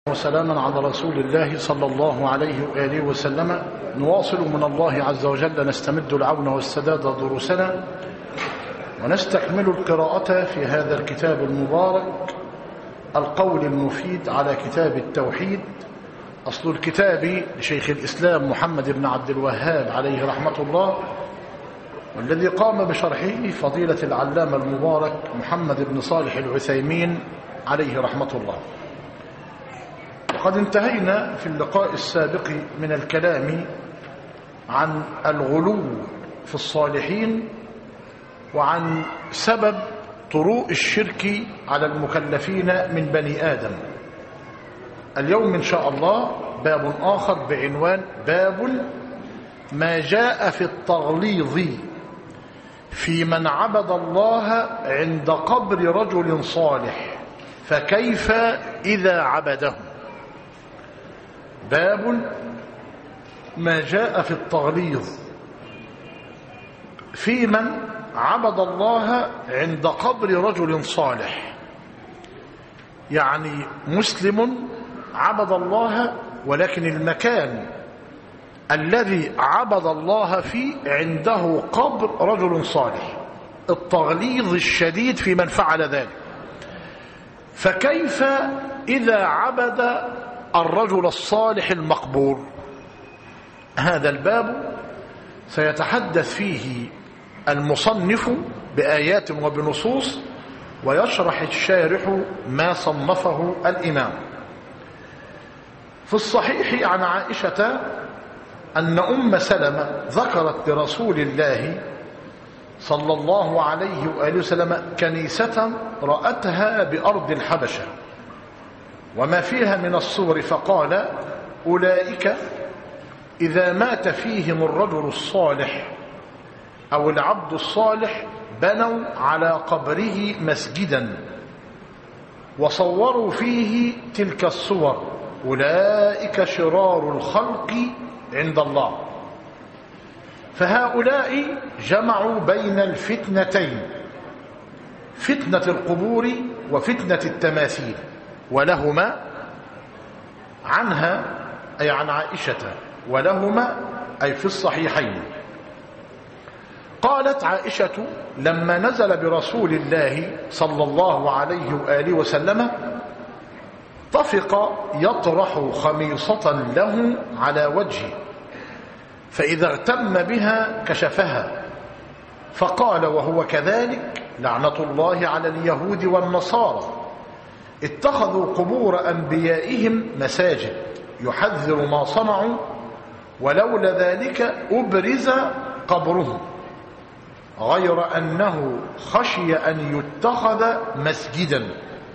وسلاما على رسول الله صلى الله عليه وآله وسلم. نواصل من الله عز وجل نستمد العون والسداد دروسنا ونستكمل القراءة في هذا الكتاب المبارك القول المفيد على كتاب التوحيد، أصل الكتاب لشيخ الإسلام محمد بن عبد الوهاب عليه رحمة الله، والذي قام بشرحه فضيلة العلامة المبارك محمد بن صالح العثيمين عليه رحمة الله. وقد انتهينا في اللقاء السابق من الكلام عن الغلو في الصالحين وعن سبب طروء الشرك على المكلفين من بني آدم. اليوم إن شاء الله باب آخر بعنوان باب ما جاء في التغليظ في من عبد الله عند قبر رجل صالح فكيف إذا عبده. باب ما جاء في التغليظ في من عبد الله عند قبر رجل صالح، يعني مسلم عبد الله ولكن المكان الذي عبد الله فيه عنده قبر رجل صالح، التغليظ الشديد في من فعل ذلك. فكيف إذا عبد الرجل الصالح المقبور؟ هذا الباب سيتحدث فيه المصنف بآيات وبنصوص، ويشرح الشارح ما صنفه الإمام. في الصحيح عن عائشة أن أم سلمة ذكرت لرسول الله صلى الله عليه وآله وسلم كنيسة رأتها بأرض الحبشة وما فيها من الصور، فقال: أولئك إذا مات فيهم الرجل الصالح أو العبد الصالح بنوا على قبره مسجدا وصوروا فيه تلك الصور، أولئك شرار الخلق عند الله. فهؤلاء جمعوا بين الفتنتين، فتنة القبور وفتنة التماثيل، ولهما عنها أي عن عائشة، ولهما أي في الصحيحين. قالت عائشة: لما نزل برسول الله صلى الله عليه وآله وسلم طفق يطرح خميصة له على وجهه، فإذا اغتم بها كشفها، فقال وهو كذلك: لعنة الله على اليهود والنصارى اتخذوا قبور أنبيائهم مساجد يحذر ما صنعوا، ولولا ذلك أبرز قبرهم، غير أنه خشي أن يتخذ مسجدا.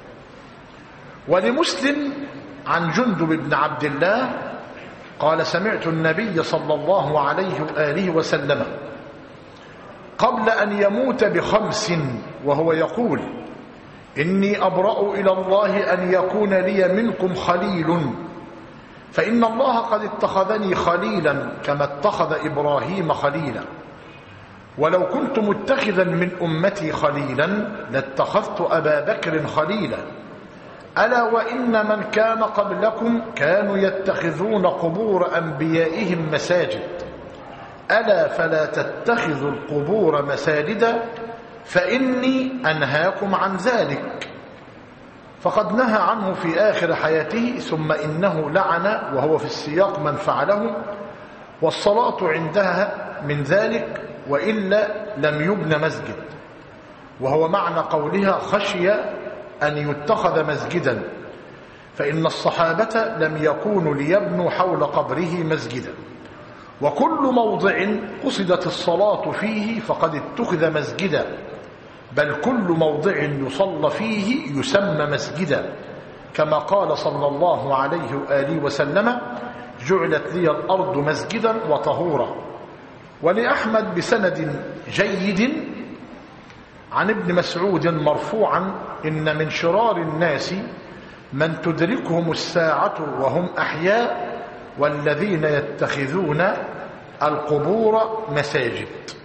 ولمسلم عن جندب بن عبد الله قال: سمعت النبي صلى الله عليه وآله وسلم قبل أن يموت ب5 وهو يقول: إني أبرأ إلى الله أن يكون لي منكم خليل، فإن الله قد اتخذني خليلا كما اتخذ إبراهيم خليلا، ولو كنت متخذا من أمتي خليلا لاتخذت أبا بكر خليلا، ألا وإن من كان قبلكم كانوا يتخذون قبور أنبيائهم مساجد، ألا فلا تتخذوا القبور مساجدا فإني أنهاكم عن ذلك. فقد نهى عنه في آخر حياته، ثم إنه لعن وهو في السياق من فعله، والصلاة عندها من ذلك، وإلا لم يبن مسجد، وهو معنى قولها خشي أن يتخذ مسجدا، فإن الصحابة لم يكونوا ليبنوا حول قبره مسجدا، وكل موضع قصدت الصلاة فيه فقد اتخذ مسجدا، بل كل موضع يصلى فيه يسمى مسجدا، كما قال صلى الله عليه وآله وسلم: جعلت لي الأرض مسجدا وطهورا. ولأحمد بسند جيد عن ابن مسعود مرفوعا: إن من شرار الناس من تدركهم الساعة وهم أحياء والذين يتخذون القبور مساجد.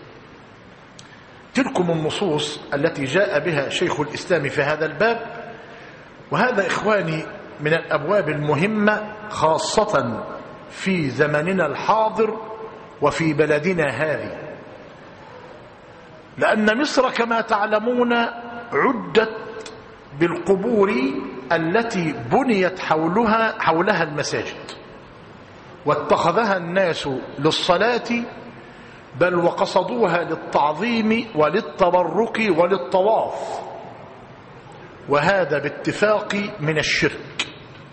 تلكم النصوص التي جاء بها شيخ الإسلام في هذا الباب، وهذا إخواني من الأبواب المهمة خاصة في زمننا الحاضر وفي بلدنا هذه، لأن مصر كما تعلمون عدت بالقبور التي بنيت حولها المساجد، واتخذها الناس للصلاة، بل وقصدوها للتعظيم وللتبرك وللطواف، وهذا باتفاق من الشرك.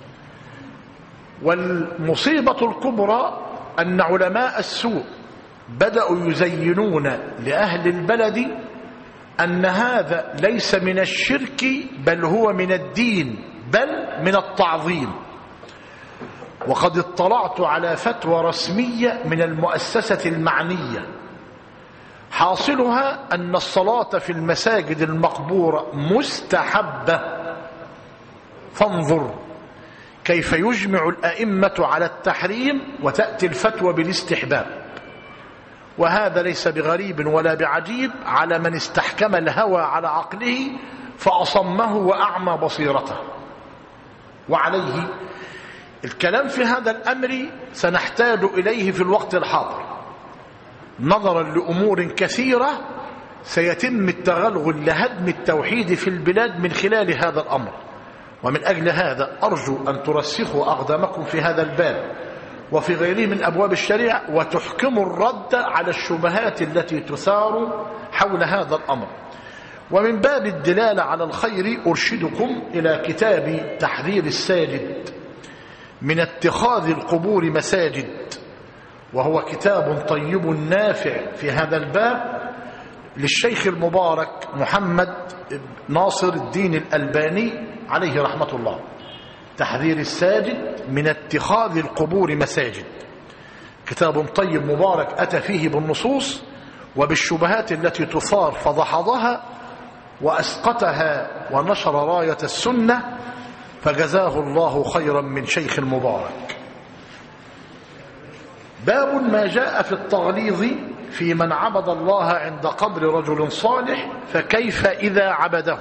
والمصيبة الكبرى أن علماء السوء بدأوا يزينون لأهل البلد أن هذا ليس من الشرك بل هو من الدين، بل من التعظيم. وقد اطلعت على فتوى رسمية من المؤسسة المعنية حاصلها أن الصلاة في المساجد المقبورة مستحبة. فانظر كيف يجمع الأئمة على التحريم وتأتي الفتوى بالاستحباب، وهذا ليس بغريب ولا بعجيب على من استحكم الهوى على عقله فأصمه وأعمى بصيرته. وعليه الكلام في هذا الأمر سنحتاج إليه في الوقت الحاضر، نظرا لأمور كثيرة سيتم التغلغل لهدم التوحيد في البلاد من خلال هذا الأمر. ومن أجل هذا أرجو أن ترسخوا أقدامكم في هذا الباب وفي غيره من أبواب الشريعة، وتحكموا الرد على الشبهات التي تثار حول هذا الأمر. ومن باب الدلالة على الخير أرشدكم إلى كتاب تحذير الساجد من اتخاذ القبور مساجد، وهو كتاب طيب نافع في هذا الباب للشيخ المبارك محمد ناصر الدين الألباني عليه رحمة الله. تحذير الساجد من اتخاذ القبور مساجد، كتاب طيب مبارك أتى فيه بالنصوص وبالشبهات التي تثار فضحضها وأسقطها ونشر راية السنة، فجزاه الله خيرا من شيخ المبارك. باب ما جاء في التغليظ في من عبد الله عند قبر رجل صالح فكيف إذا عبده.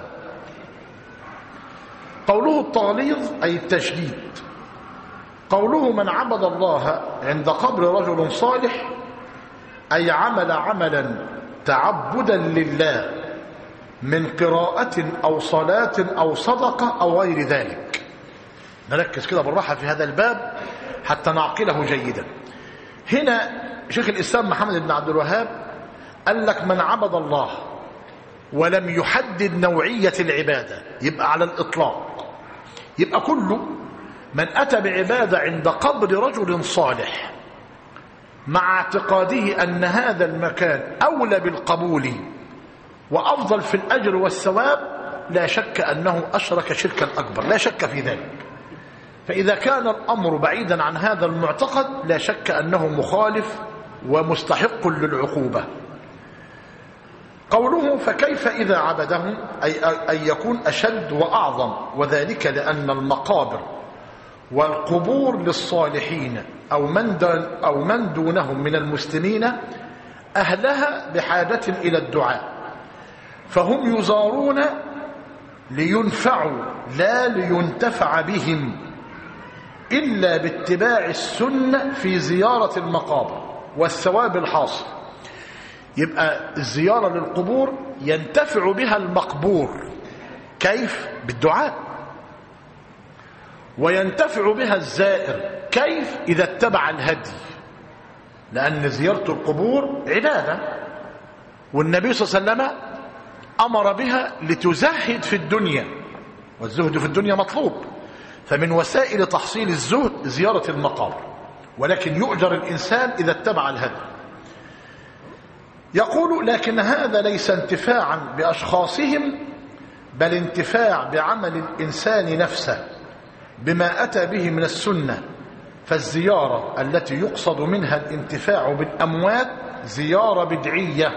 قوله التغليظ أي التشديد. قوله من عبد الله عند قبر رجل صالح أي عمل عملا تعبدا لله من قراءة أو صلاة أو صدقة أو غير ذلك. نركز كده بالراحة في هذا الباب حتى نعقله جيدا. هنا شيخ الإسلام محمد بن عبد الوهاب قال لك من عبد الله ولم يحدد نوعية العبادة، يبقى على الإطلاق، يبقى كل من أتى بعبادة عند قبر رجل صالح مع اعتقاده أن هذا المكان أولى بالقبول وأفضل في الأجر والثواب، لا شك أنه أشرك شركا أكبر، لا شك في ذلك. فإذا كان الأمر بعيدا عن هذا المعتقد لا شك أنه مخالف ومستحق للعقوبة. قوله فكيف إذا عبده أي يكون أشد وأعظم، وذلك لأن المقابر والقبور للصالحين أو من دونهم من المسلمين أهلها بحاجة إلى الدعاء، فهم يزارون لينفعوا لا لينتفع بهم، إلا باتباع السنة في زيارة المقابر والثواب الحاصل. يبقى الزيارة للقبور ينتفع بها المقبور، كيف؟ بالدعاء. وينتفع بها الزائر، كيف؟ إذا اتبع الهدي، لأن زيارة القبور عبادة، والنبي صلى الله عليه وسلم أمر بها لتزهد في الدنيا، والزهد في الدنيا مطلوب، فمن وسائل تحصيل الزهد زيارة المقابر، ولكن يؤجر الإنسان إذا اتبع الهدي. يقول لكن هذا ليس انتفاعا بأشخاصهم، بل انتفاع بعمل الإنسان نفسه بما أتى به من السنة. فالزيارة التي يقصد منها الانتفاع بالأموات زيارة بدعية،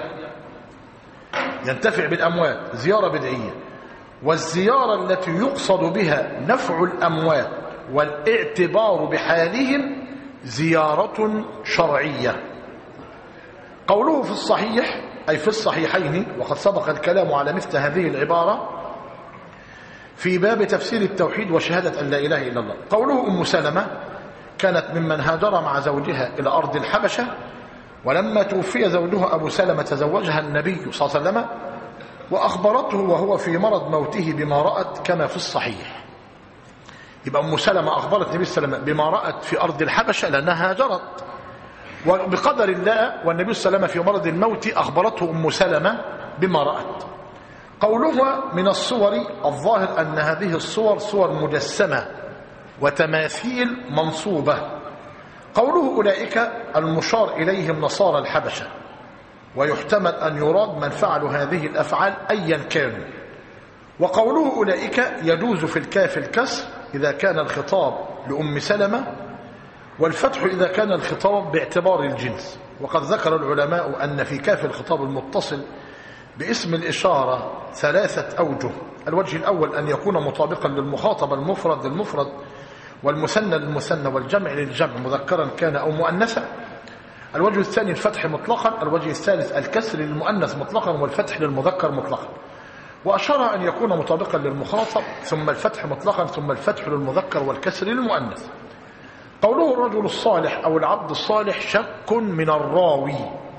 ينتفع بالأموات زيارة بدعية، والزيارة التي يقصد بها نفع الأموات والاعتبار بحالهم زيارة شرعية. قوله في الصحيح أي في الصحيحين، وقد سبق الكلام على مثل هذه العبارة، في باب تفسير التوحيد وشهادة أن لا إله إلا الله. قوله أم سلمة كانت ممن هاجر مع زوجها إلى أرض الحبشة، ولما توفي زوجها أبو سلمة تزوجها النبي صلى الله عليه وسلم وأخبرته وهو في مرض موته بما رأت كما في الصحيح. يبقى أم سلمة أخبرت النبي صلى الله عليه وسلم بما رأت في أرض الحبشة لأنها هاجرت، وبقدر الله والنبي صلى الله عليه وسلم في مرض الموت أخبرته أم سلمة بما رأت. قولها من الصور، الظاهر أن هذه الصور صور مجسمة وتماثيل منصوبة. قوله أولئك المشار إليهم نصارى الحبشة، ويحتمل أن يراد من فعلوا هذه الأفعال أيا كانوا. وقوله أولئك يجوز في الكاف الكسر إذا كان الخطاب لأم سلمة، والفتح إذا كان الخطاب باعتبار الجنس. وقد ذكر العلماء أن في كاف الخطاب المتصل باسم الإشارة 3 أوجه. الوجه الأول أن يكون مطابقا للمخاطب المفرد للمفرد، والمثنى للمثنى، والجمع للجمع مذكرا كان أو مؤنثا. الوجه الثاني الفتح مطلقا. الوجه الثالث الكسر للمؤنث مطلقا والفتح للمذكر مطلقا. وأشار أن يكون مطابقا للمخاطب ثم الفتح مطلقا ثم الفتح للمذكر والكسر للمؤنث. قوله الرجل الصالح أو العبد الصالح شك من الراوي.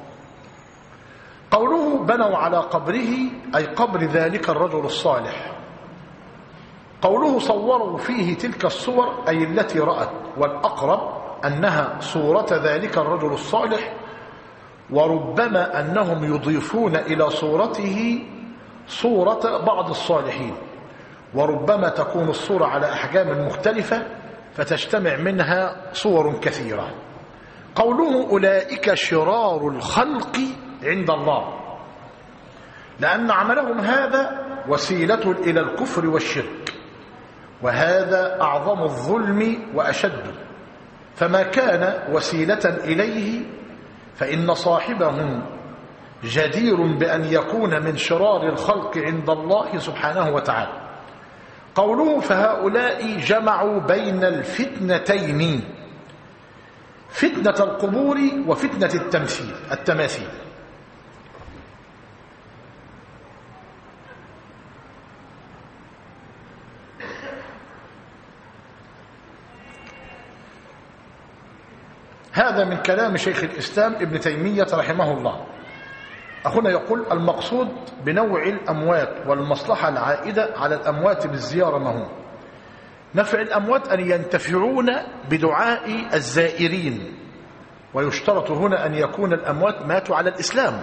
قوله بنوا على قبره أي قبر ذلك الرجل الصالح. قوله صوروا فيه تلك الصور أي التي رأت، والأقرب أنها صورة ذلك الرجل الصالح، وربما أنهم يضيفون إلى صورته صورة بعض الصالحين، وربما تكون الصورة على أحجام مختلفة فتجتمع منها صور كثيرة. قوله أولئك شرار الخلق عند الله، لأن عملهم هذا وسيلة إلى الكفر والشرك، وهذا أعظم الظلم وأشد، فما كان وسيلة إليه فإن صاحبه جدير بأن يكون من شرار الخلق عند الله سبحانه وتعالى. قوله فهؤلاء جمعوا بين الفتنتين، فتنة القبور وفتنة التماثيل. هذا من كلام شيخ الإسلام ابن تيمية رحمه الله. أخونا يقول المقصود بنوع الأموات والمصلحة العائدة على الأموات بالزيارة ما هو؟ نفع الأموات أن ينتفعون بدعاء الزائرين، ويشترط هنا أن يكون الأموات ماتوا على الإسلام،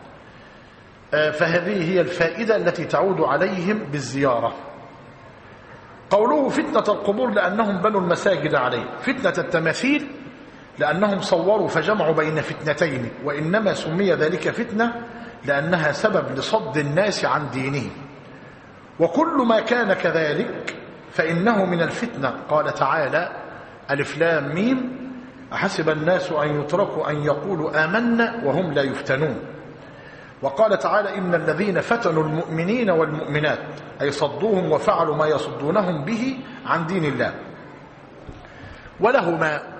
فهذه هي الفائدة التي تعود عليهم بالزيارة. قوله فتنة القبور لأنهم بنوا المساجد عليه، فتنة التماثيل لأنهم صوروا فجمعوا بين فتنتين، وإنما سمي ذلك فتنة لأنها سبب لصد الناس عن دينهم، وكل ما كان كذلك فإنه من الفتنة. قال تعالى ألف لام ميم أحسب الناس أن يتركوا أن يقولوا آمنا وهم لا يفتنون. وقال تعالى إن الذين فتنوا المؤمنين والمؤمنات أي صدوهم وفعلوا ما يصدونهم به عن دين الله. ولهما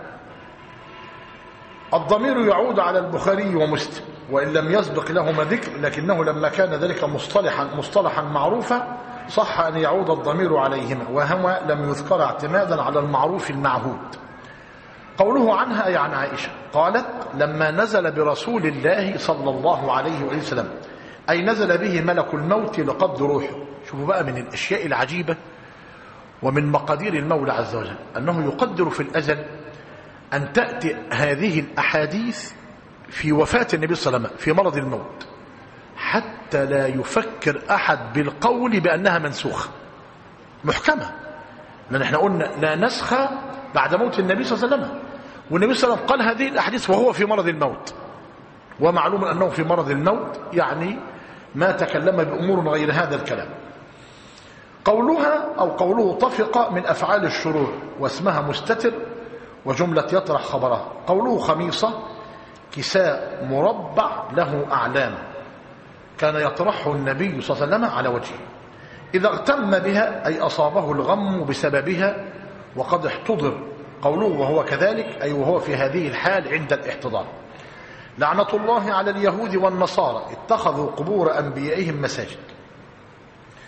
الضمير يعود على البخاري ومسلم وإن لم يسبق لهما ذكر، لكنه لما كان ذلك مصطلحا معروفا صح أن يعود الضمير عليهما، وهما لم يذكر اعتمادا على المعروف المعهود. قوله عنها أي عن عائشة قالت لما نزل برسول الله صلى الله عليه وسلم أي نزل به ملك الموت لقبض روحه. شوفوا بقى من الأشياء العجيبة ومن مقادير المولى عز وجل أنه يقدر في الأزل أن تأتي هذه الأحاديث في وفاة النبي صلى الله عليه وسلم في مرض الموت، حتى لا يفكر أحد بالقول بأنها منسوخة محكمة، لأن احنا قلنا لا نسخ بعد موت النبي صلى الله عليه وسلم، والنبي صلى الله عليه وسلم قال هذه الأحاديث وهو في مرض الموت، ومعلوم أنه في مرض الموت يعني ما تكلم بأمور غير هذا الكلام. قولها أو قوله طفق من أفعال الشرور، واسمها مستتر وجملة يطرح خبرها. قوله خميصة كساء مربع له أعلام كان يطرحه النبي صلى الله عليه وسلم على وجهه إذا اغتم بها أي أصابه الغم بسببها وقد احتضر. قوله وهو كذلك أي وهو في هذه الحال عند الاحتضار. لعنة الله على اليهود والنصارى اتخذوا قبور أنبيائهم مساجد.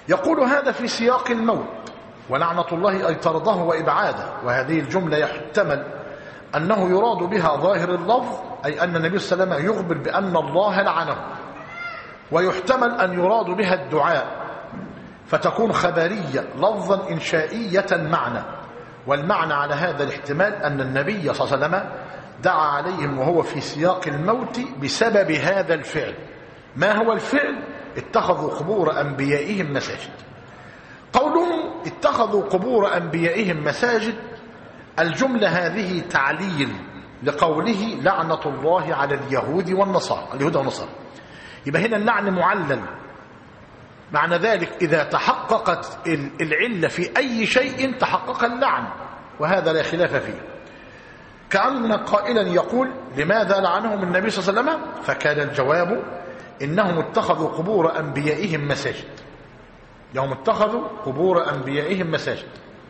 يقول هذا في سياق الموت ولعنة الله أي طرده وإبعاده، وهذه الجملة يحتمل أنه يراد بها ظاهر اللفظ، أي أن النبي صلى الله عليه وسلم يخبر بأن الله لعنه، ويحتمل أن يراد بها الدعاء فتكون خبرية لفظا إنشائية معنى. والمعنى على هذا الاحتمال أن النبي صلى الله عليه وسلم دعا عليهم وهو في سياق الموت بسبب هذا الفعل. ما هو الفعل؟ اتخذوا قبور أنبيائهم مساجد. قولهم اتخذوا قبور أنبيائهم مساجد، الجملة هذه تعليل لقوله لعنة الله على اليهود والنصارى، اليهود والنصارى. يبقى هنا اللعن معلل، معنى ذلك إذا تحققت العلة في أي شيء تحقق اللعن، وهذا لا خلاف فيه. كأن قائلا يقول لماذا لعنهم النبي صلى الله عليه وسلم؟ فكان الجواب إنهم اتخذوا قبور أنبيائهم مساجد. يوم اتخذوا قبور أنبيائهم مساجد،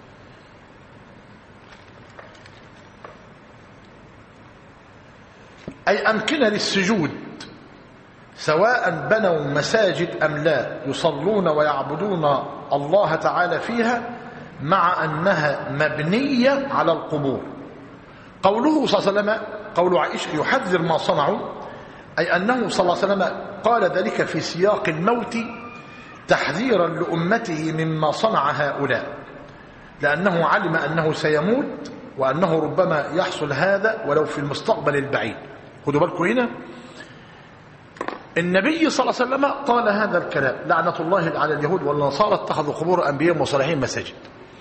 أي أمكنة للسجود، سواء بنوا مساجد أم لا، يصلون ويعبدون الله تعالى فيها مع أنها مبنية على القبور. قوله صلى الله عليه وسلم، قول عائشة يحذر ما صنعوا، أي أنه صلى الله عليه وسلم قال ذلك في سياق الموت تحذيرا لأمته مما صنع هؤلاء، لأنه علم أنه سيموت وأنه ربما يحصل هذا ولو في المستقبل البعيد. خذوا بالكم هنا، النبي صلى الله عليه وسلم قال هذا الكلام لعنة الله على اليهود والنصارى اتخذوا قبور أنبيائهم وصالحين مساجد.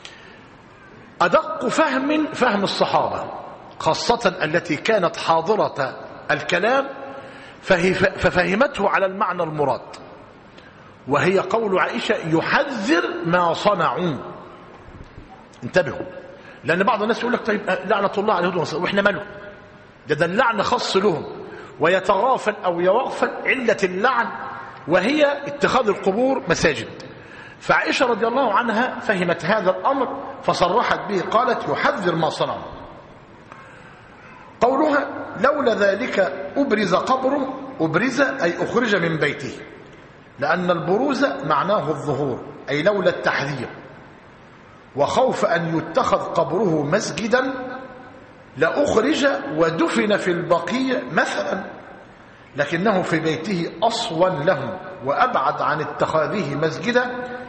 أدق فهم الصحابة خاصة التي كانت حاضرة الكلام ففهمته على المعنى المراد، وهي قول عائشة يحذر ما صنعوا. انتبهوا، لأن بعض الناس يقول لك طيب لعنة الله على اليهود والنصارى وإحنا ماله، ده اللعن خاص لهم، ويتغافل أو يغفل علة اللعن وهي اتخاذ القبور مساجد. فعائشة رضي الله عنها فهمت هذا الأمر فصرحت به، قالت يحذر ما صنعوا. قولها لولا ذلك أبرز قبره، أبرز أي أخرج من بيته، لأن البروز معناه الظهور، أي لولا التحذير وخوف أن يتخذ قبره مسجدا لأخرج ودفن في البقيع مثلا، لكنه في بيته أصون لهم وأبعد عن اتخاذه مسجدا،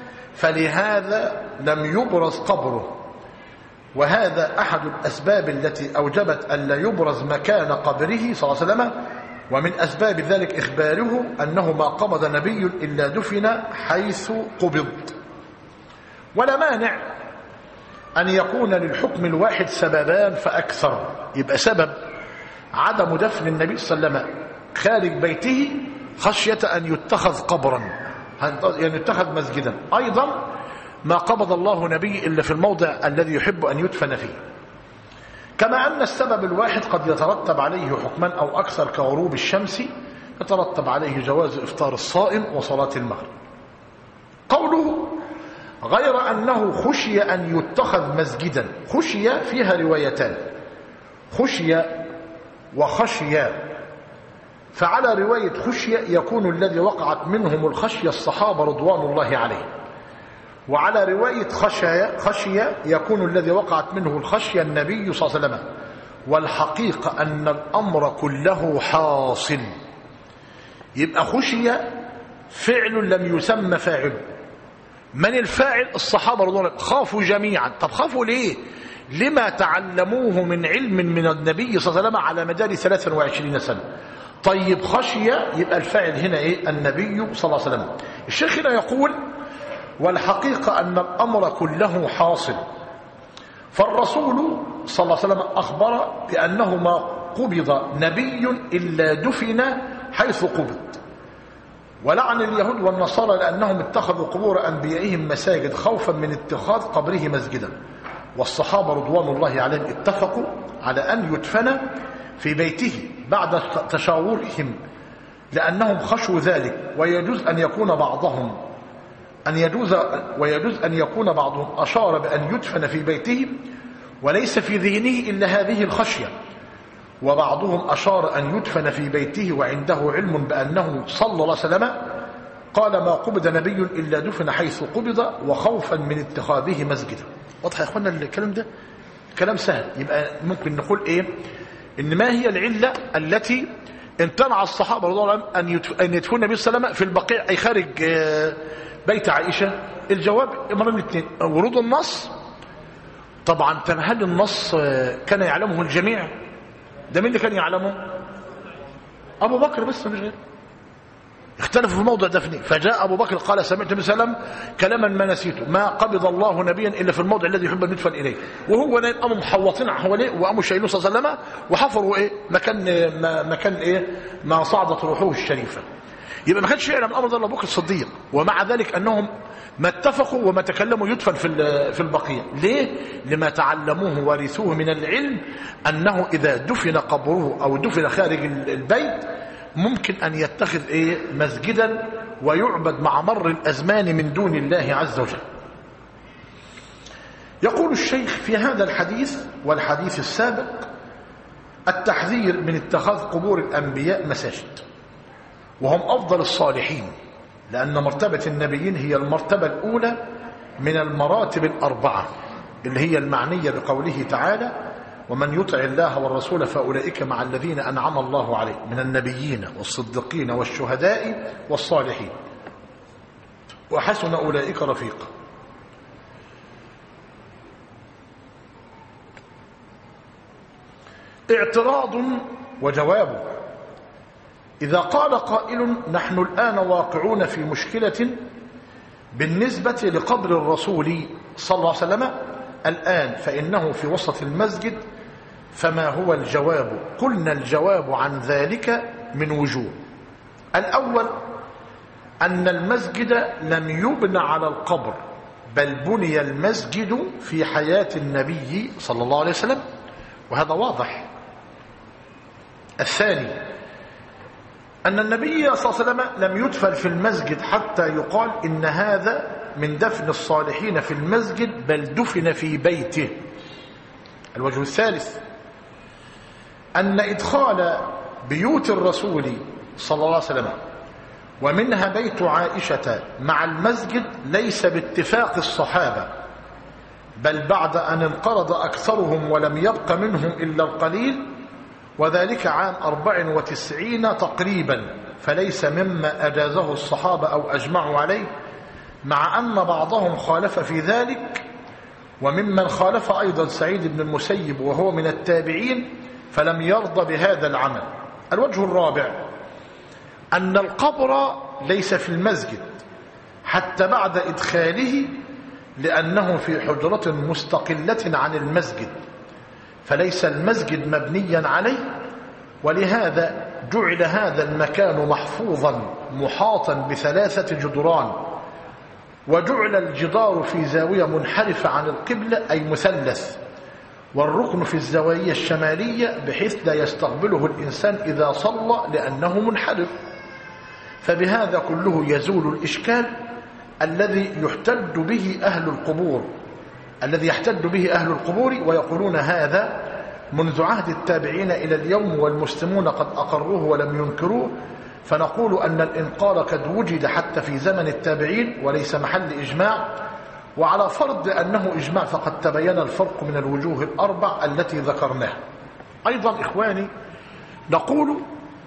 فلهذا لم يبرز قبره. وهذا أحد الأسباب التي أوجبت أن لا يبرز مكان قبره صلى الله عليه وسلم، ومن أسباب ذلك إخباره أنه ما قبض نبي إلا دفن حيث قبض. ولا مانع أن يكون للحكم الواحد سببان فأكثر، يبقى سبب عدم دفن النبي صلى الله عليه وسلم خارج بيته خشية أن يتخذ قبرا، يعني يتخذ مسجدا، أيضا ما قبض الله نبي إلا في الموضع الذي يحب أن يدفن فيه. كما أن السبب الواحد قد يترتب عليه حكما أو أكثر، كغروب الشمس يترتب عليه جواز إفطار الصائم وصلاة المغرب. قوله غير أنه خشي أن يتخذ مسجدا، خشي فيها روايتان، خشي وخشي. فعلى رواية خشي يكون الذي وقعت منهم الخشية الصحابة رضوان الله عليهم، وعلى رواية خشي يكون الذي وقعت منه الخشية النبي صلى الله عليه وسلم. والحقيقة أن الأمر كله حاصل. يبقى خشي فعل لم يسمى فاعل. من الفاعل؟ الصحابة رضوان الله، خافوا جميعا. طب خافوا ليه؟ لما تعلموه من علم من النبي صلى الله عليه وسلم على مدار 23 سنة. طيب خشي يبقى الفاعل هنا ايه؟ النبي صلى الله عليه وسلم. الشيخ هنا يقول والحقيقة أن الأمر كله حاصل. فالرسول صلى الله عليه وسلم أخبر بأنه ما قبض نبي إلا دفن حيث قبض، ولعن اليهود والنصارى لأنهم اتخذوا قبور أنبيائهم مساجد خوفا من اتخاذ قبره مسجدا. والصحابة رضوان الله عليهم اتفقوا على أن يدفن في بيته بعد تشاورهم لأنهم خشوا ذلك، ويجوز أن يكون بعضهم أشار بأن يدفن في بيته وليس في ذهنه إلا هذه الخشية، وبعضهم أشار أن يدفن في بيته وعنده علم بأنه صلى الله عليه وسلم قال ما قبض نبي إلا دفن حيث قبض وخوفا من اتخاذه مسجدا. واضح يا اخوانا الكلام ده؟ كلام سهل. يبقى ممكن نقول ايه؟ ان ما هي العلة التي امتنع الصحابة رضي الله عنهم ان يدفنوا النبي صلى الله عليه وسلم في البقيع اي خارج بيت عائشة؟ الجواب امر من الاثنين: ورود النص. طبعا هل النص كان يعلمه الجميع؟ ده مين اللي كان يعلمه؟ ابو بكر بس، مش غير. اختلفوا في موضع دفنه، فجاء ابو بكر قال سمعت النبي صلى الله عليه وسلم كلاما ما نسيته: ما قبض الله نبيا الا في الموضع الذي يحب ان يدفن اليه. وهو نايم، قاموا محوطين حواليه وقاموا شايلوه صلى الله عليه وسلم وحفروا ايه مكان ايه ما صعدت روحه الشريفه. يبقى ما كانش يعلم الامر ده الا ابو بكر الصديق، ومع ذلك انهم ما اتفقوا وما تكلموا يدفن في البقيع. ليه؟ لما تعلموه ورثوه من العلم انه اذا دفن قبره او دفن خارج البيت ممكن ان يتخذ مسجدا ويعبد مع مر الازمان من دون الله عز وجل. يقول الشيخ في هذا الحديث والحديث السابق التحذير من اتخاذ قبور الانبياء مساجد، وهم افضل الصالحين، لأن مرتبة النبيين هي المرتبة الأولى من المراتب الأربعة اللي هي المعنية بقوله تعالى: ومن يطع الله والرسول فأولئك مع الذين أنعم الله عليهم من النبيين والصديقين والشهداء والصالحين وحسن أولئك رفيقا. اعتراض وجواب: إذا قال قائل نحن الآن واقعون في مشكلة بالنسبة لقبر الرسول صلى الله عليه وسلم الآن فإنه في وسط المسجد، فما هو الجواب؟ قلنا الجواب عن ذلك من وجوه. الأول أن المسجد لم يبنى على القبر، بل بني المسجد في حياة النبي صلى الله عليه وسلم، وهذا واضح. الثاني أن النبي صلى الله عليه وسلم لم يدفن في المسجد حتى يقال إن هذا من دفن الصالحين في المسجد، بل دفن في بيته. الوجه الثالث أن إدخال بيوت الرسول صلى الله عليه وسلم ومنها بيت عائشة مع المسجد ليس باتفاق الصحابة، بل بعد أن انقرض أكثرهم ولم يبق منهم إلا القليل، وذلك عام 94 تقريبا، فليس مما أجازه الصحابة أو أجمعوا عليه، مع أن بعضهم خالف في ذلك، وممن خالف أيضا سعيد بن المسيب وهو من التابعين، فلم يرضى بهذا العمل. الوجه الرابع أن القبر ليس في المسجد حتى بعد إدخاله، لأنه في حجرة مستقلة عن المسجد، فليس المسجد مبنيا عليه، ولهذا جعل هذا المكان محفوظا محاطا ب3 جدران، وجعل الجدار في زاوية منحرفة عن القبلة أي مثلث، والركن في الزوايا الشمالية بحيث لا يستقبله الإنسان إذا صلى لأنه منحرف. فبهذا كله يزول الإشكال الذي يحتج به أهل القبور ويقولون هذا منذ عهد التابعين إلى اليوم، والمسلمون قد أقروه ولم ينكروه، فنقول أن الإنقار قد وجد حتى في زمن التابعين وليس محل إجماع، وعلى فرض أنه إجماع فقد تبين الفرق من الوجوه الأربع التي ذكرناها. أيضا إخواني نقول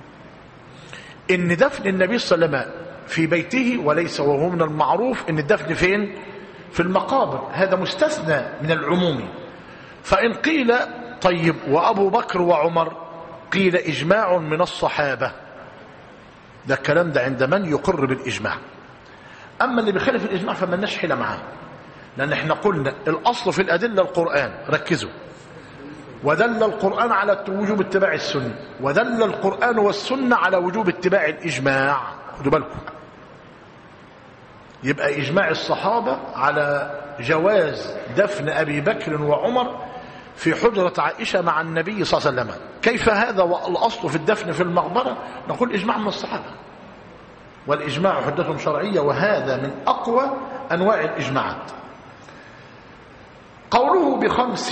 إن دفن النبي صلى الله عليه وسلم في بيته وليس، وهو من المعروف أن الدفن فين؟ في المقابر، هذا مستثنى من العموم. فإن قيل طيب وأبو بكر وعمر، قيل إجماع من الصحابة، ده الكلام ده عند من يقر بالإجماع. أما اللي بيخالف الإجماع فما لناش حيلة معاه، لأن احنا قلنا الأصل في الأدلة القرآن، ركزوا، ودل القرآن على وجوب اتباع السنة، ودل القرآن والسنة على وجوب اتباع الإجماع. خدوا بالكم، يبقى إجماع الصحابة على جواز دفن أبي بكر وعمر في حجرة عائشة مع النبي صلى الله عليه وسلم. كيف هذا والأصل في الدفن في المقبرة؟ نقول إجماع من الصحابة، والإجماع حجة شرعية، وهذا من أقوى أنواع الإجماعات. قوله ب5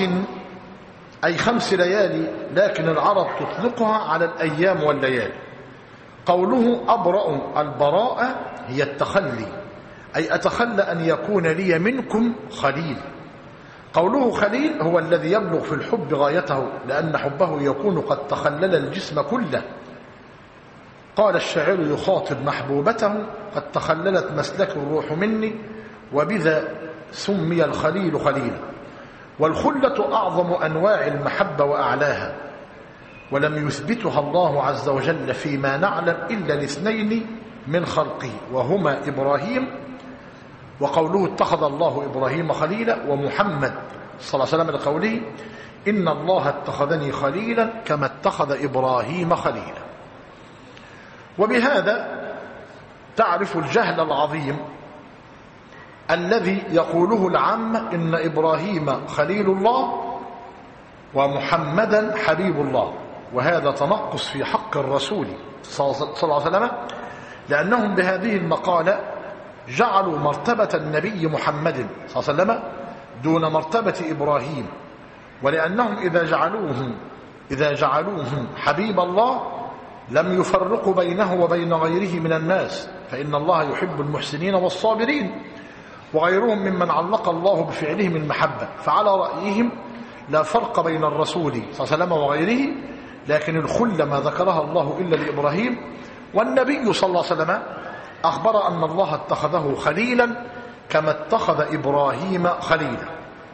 أي 5 ليالي، لكن العرب تطلقها على الأيام والليالي، قوله أبرأ، البراءة هي التخلي، أي أتخلى أن يكون لي منكم خليل. قوله خليل هو الذي يبلغ في الحب غايته، لأن حبه يكون قد تخلل الجسم كله. قال الشاعر يخاطب محبوبته: قد تخللت مسلك الروح مني، وبذا سمي الخليل خليلا. والخلة أعظم أنواع المحبة وأعلاها، ولم يثبتها الله عز وجل فيما نعلم إلا لاثنين من خلقه، وهما إبراهيم، وقوله اتخذ الله إبراهيم خليلا، ومحمد صلى الله عليه وسلم لقوله: إن الله اتخذني خليلا كما اتخذ إبراهيم خليلا. وبهذا تعرف الجهل العظيم الذي يقوله العامة إن إبراهيم خليل الله ومحمدا حبيب الله، وهذا تنقص في حق الرسول صلى الله عليه وسلم، لأنهم بهذه المقالة جعلوا مرتبة النبي محمد صلى الله عليه وسلم دون مرتبة إبراهيم، ولأنهم إذا جعلوه حبيب الله لم يفرقوا بينه وبين غيره من الناس، فإن الله يحب المحسنين والصابرين، وغيرهم ممن علق الله بفعلهم المحبة. فعلى رأيهم لا فرق بين الرسول صلى الله عليه وسلم وغيره، لكن الخلة ما ذكرها الله إلا لإبراهيم. والنبي صلى الله عليه وسلم أخبر أن الله اتخذه خليلا كما اتخذ إبراهيم خليلا.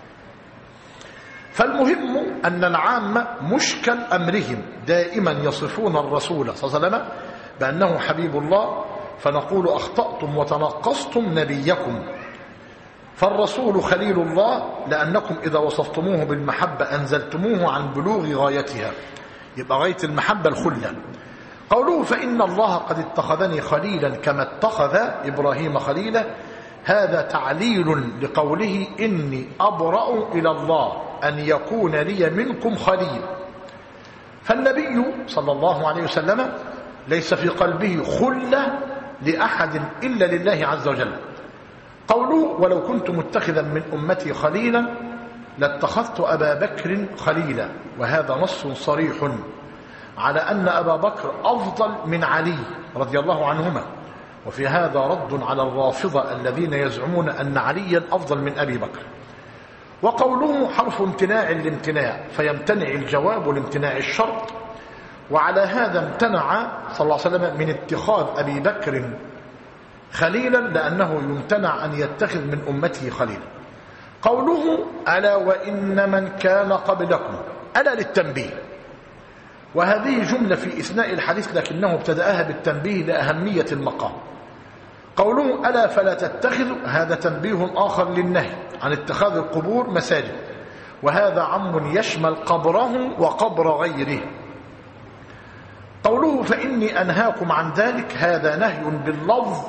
فالمهم أن العامة مشكل أمرهم دائما يصفون الرسول صلى الله عليه وسلم بأنه حبيب الله، فنقول أخطأتم وتنقصتم نبيكم. فالرسول خليل الله لأنكم إذا وصفتموه بالمحبة أنزلتموه عن بلوغ غايتها، يبقى غاية المحبة الخلة. قوله فإن الله قد اتخذني خليلا كما اتخذ إبراهيم خليلا، هذا تعليل لقوله إني أبرأ إلى الله أن يكون لي منكم خليل. فالنبي صلى الله عليه وسلم ليس في قلبه خلة لأحد إلا لله عز وجل. قوله ولو كنت متخذا من أمتي خليلا لاتخذت أبا بكر خليلا، وهذا نص صريح على أن أبا بكر أفضل من علي رضي الله عنهما، وفي هذا رد على الرافضة الذين يزعمون أن عليا أفضل من أبي بكر. وقوله حرف امتناع الامتناع، فيمتنع الجواب لامتناع الشرط، وعلى هذا امتنع صلى الله عليه وسلم من اتخاذ أبي بكر خليلا، لأنه يمتنع أن يتخذ من أمته خليلا. قوله ألا وإن من كان قبلكم، ألا للتنبيه، وهذه جملة في إثناء الحديث لكنه ابتدأها بالتنبيه لأهمية المقام. قوله ألا فلا تتخذوا، هذا تنبيه آخر للنهي عن اتخاذ القبور مساجد، وهذا عم يشمل قبره وقبر غيره. قوله فإني أنهاكم عن ذلك، هذا نهي باللفظ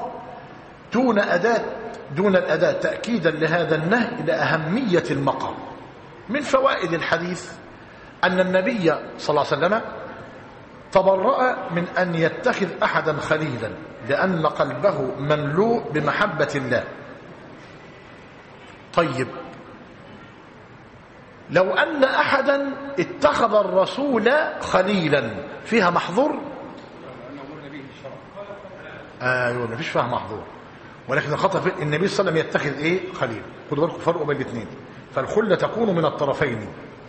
دون الأداة تأكيدا لهذا النهي لأهمية المقام. من فوائد الحديث أن النبي صلى الله عليه وسلم تبرأ من أن يتخذ أحدا خليلا، لأن قلبه مملوء بمحبة الله. طيب لو أن أحدا اتخذ الرسول خليلا فيها محظور؟ أيوة مفيش فيها محظور، ولكن الخطأ في النبي صلى الله عليه وسلم يتخذ إيه؟ خليل. خدوا بالكم فرقوا بين الاثنين، فالخلة تكون من الطرفين.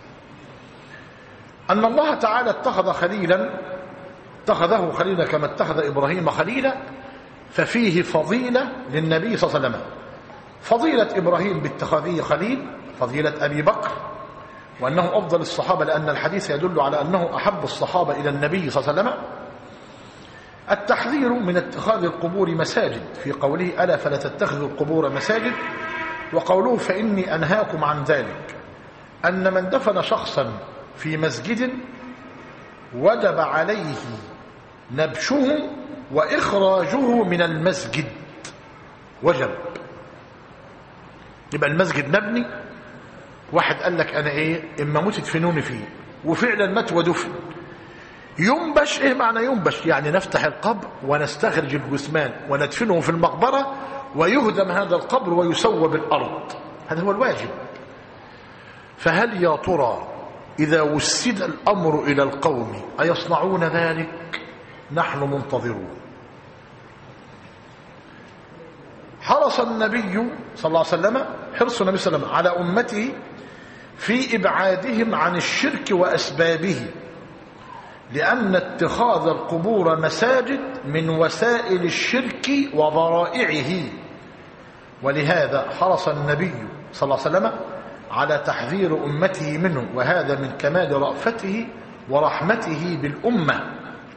أن الله تعالى اتخذه خليلا كما اتخذ إبراهيم خليلا، ففيه فضيلة للنبي صلى الله عليه وسلم، فضيلة إبراهيم باتخاذه خليل، فضيلة أبي بكر وأنه أفضل الصحابة، لأن الحديث يدل على أنه أحب الصحابة إلى النبي صلى الله عليه وسلم. التحذير من اتخاذ القبور مساجد في قوله ألا فلا تتخذوا القبور مساجد، وقوله فإني أنهاكم عن ذلك، أن من دفن شخصا في مسجد وجب عليه نبشه وإخراجه من المسجد، وجب. يبقى المسجد مبني، واحد قال لك أنا إما موت تدفنوني فيه، وفعلا مات ودفن، ينبش. معنى ينبش؟ يعني نفتح القبر ونستخرج الجثمان وندفنه في المقبرة، ويهدم هذا القبر ويسوى بالأرض، هذا هو الواجب. فهل يا ترى إذا وسد الأمر إلى القوم أيصنعون ذلك؟ نحن منتظرون. حرص النبي صلى الله عليه وسلم حرص النبي صلى الله عليه وسلم على أمته في إبعادهم عن الشرك وأسبابه، لأن اتخاذ القبور مساجد من وسائل الشرك وذرائعه، ولهذا حرص النبي صلى الله عليه وسلم على تحذير أمته منه، وهذا من كمال رأفته ورحمته بالأمة.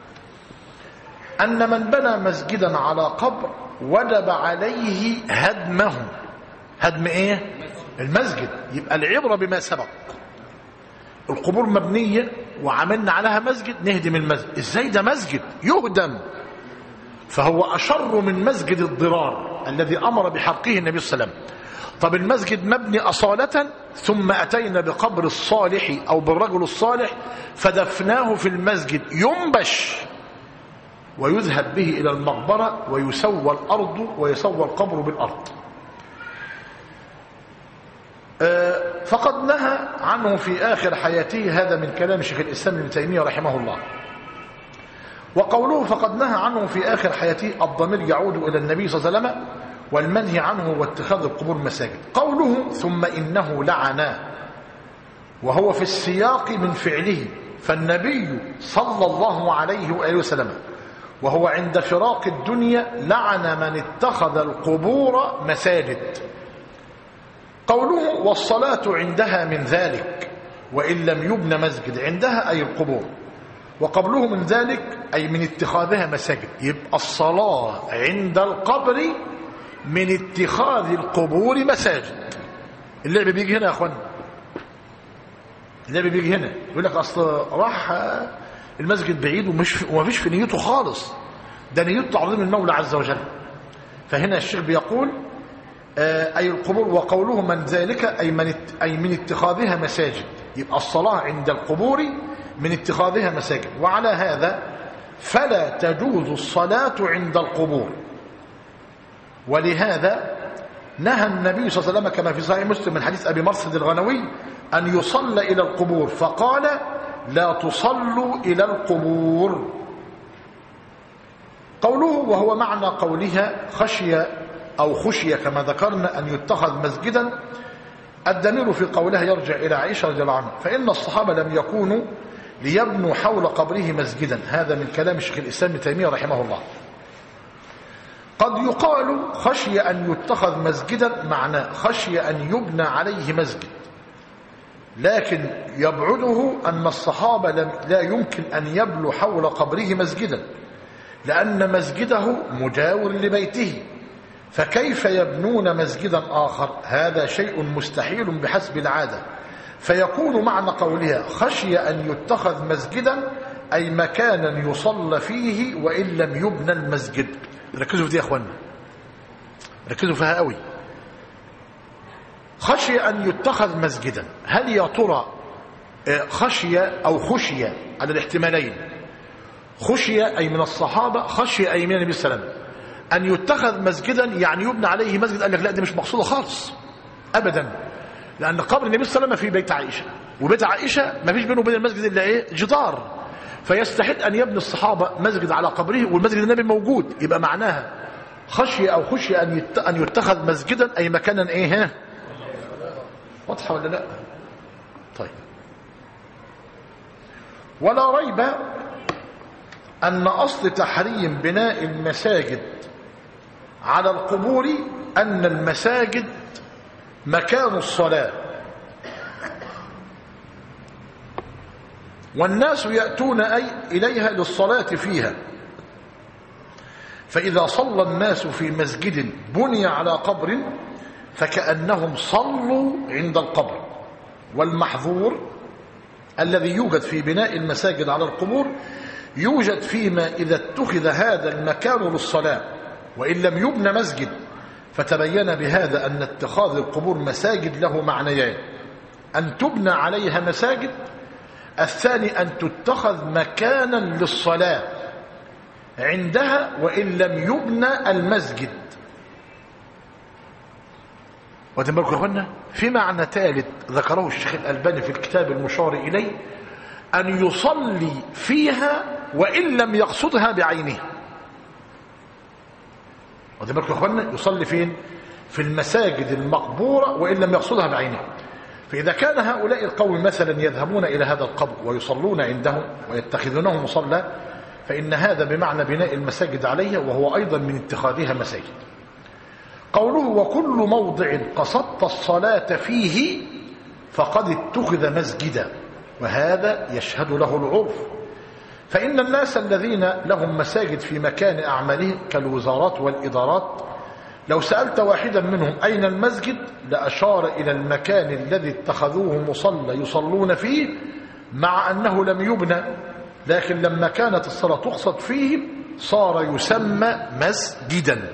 أن من بنى مسجدا على قبر وجب عليه هدمه. هدم ايه؟ المسجد. يبقى العبرة بما سبق. القبور مبنية وعملنا عليها مسجد، نهدم المسجد. ازاي ده مسجد يهدم؟ فهو أشر من مسجد الضرار الذي أمر بحرقه النبي صلى الله عليه وسلم. طب المسجد مبني أصالة، ثم أتينا بقبر الصالح أو بالرجل الصالح فدفناه في المسجد، ينبش ويذهب به إلى المقبرة ويسوى الأرض ويسوى القبر بالأرض. فقد نهى عنه في آخر حياته، هذا من كلام شيخ الإسلام ابن تيمية رحمه الله. وقوله فقد نهى عنه في آخر حياته الضمير يعود إلى النبي صلى الله عليه وسلم، والمنهي عنه واتخاذ القبور مساجد. قوله ثم إنه لعن، وهو في السياق من فعله، فالنبي صلى الله عليه وآله وسلم وهو عند فراق الدنيا لعن من اتخذ القبور مساجد. قوله والصلاة عندها من ذلك، وإن لم يبن مسجد، عندها أي القبور، وقبله من ذلك أي من اتخاذها مساجد. يبقى الصلاة عند القبر من اتخاذ القبور مساجد. اللعب بيجي هنا يا أخوان، اللعب بيجي هنا. يقول لك أصل راح المسجد بعيد ومفيش في نيته خالص، ده نيته تعظيم المولى عز وجل. فهنا الشيخ بيقول أي القبور، وقوله من ذلك أي من اتخاذها مساجد. يبقى الصلاة عند القبور من اتخاذها مساجد. وعلى هذا فلا تجوز الصلاة عند القبور. ولهذا نهى النبي صلى الله عليه وسلم كما في صحيح مسلم من حديث أبي مرصد الغنوي أن يصلى إلى القبور، فقال لا تصلوا إلى القبور. قوله وهو معنى قولها خشية كما ذكرنا أن يتخذ مسجدا، الضمير في قولها يرجع إلى عائشة رضي الله عنها، فإن الصحابة لم يكونوا ليبنوا حول قبره مسجدا. هذا من كلام شيخ الإسلام ابن تيمية رحمه الله. قد يقال خشي أن يتخذ مسجدا، معناه خشي أن يبنى عليه مسجد، لكن يبعده أن الصحابة لا يمكن أن يبنوا حول قبره مسجدا، لأن مسجده مجاور لبيته، فكيف يبنون مسجدا آخر؟ هذا شيء مستحيل بحسب العادة. فيكون معنى قولها خشي أن يتخذ مسجدا أي مكانا يصلى فيه وإن لم يبنى المسجد. ركزوا في دي يا أخوانا، ركزوا فيها قوي. خشي أن يتخذ مسجدا، هل يا ترى خشية أو خشية على الاحتمالين؟ خشية أي من الصحابة، خشية أي من النبي صلى الله عليه وسلم أن يتخذ مسجدا يعني يبنى عليه مسجد. قال لك لا، دي مش مقصودة خالص أبدا، لأن قبر النبي صلى الله عليه وسلم في بيت عائشة، وبيت عائشة ما فيش بينه وبين المسجد إلا إيه؟ جدار. فيستحيل أن يبني الصحابة مسجد على قبره والمسجد النبي موجود. يبقى معناها خشية أو خشية أن يتخذ مسجدا أي مكانا إيه؟ واضحة ولا لا؟ طيب. ولا ريب أن أصل تحريم بناء المساجد على القبور أن المساجد مكان الصلاة، والناس يأتون إليها للصلاة فيها، فإذا صلى الناس في مسجد بني على قبر فكأنهم صلوا عند القبر. والمحظور الذي يوجد في بناء المساجد على القبور يوجد فيما إذا اتخذ هذا المكان للصلاة وإن لم يبنى مسجد. فتبين بهذا أن اتخاذ القبور مساجد له معنيان: أن تبنى عليها مساجد، الثاني أن تتخذ مكانا للصلاة عندها وإن لم يبنى المسجد. وتنبالكم يا أخوانا في معنى ثالث ذكره الشيخ الألباني في الكتاب المشار إليه: أن يصلي فيها وإن لم يقصدها بعينه. واخدين بالكم يا اخوانا؟ يصلي فين؟ في المساجد المقبورة وإن لم يقصدها بعينه. فإذا كان هؤلاء القوم مثلا يذهبون إلى هذا القبر ويصلون عنده ويتخذونه مصلى، فإن هذا بمعنى بناء المساجد عليه، وهو أيضا من اتخاذها مساجد. قوله وكل موضع قصدت الصلاة فيه فقد اتخذ مسجدا، وهذا يشهد له العرف. فإن الناس الذين لهم مساجد في مكان أعمالهم كالوزارات والإدارات، لو سألت واحدا منهم أين المسجد لأشار إلى المكان الذي اتخذوه مصلى يصلون فيه، مع أنه لم يبنى، لكن لما كانت الصلاة تقصد فيه صار يسمى مسجدا.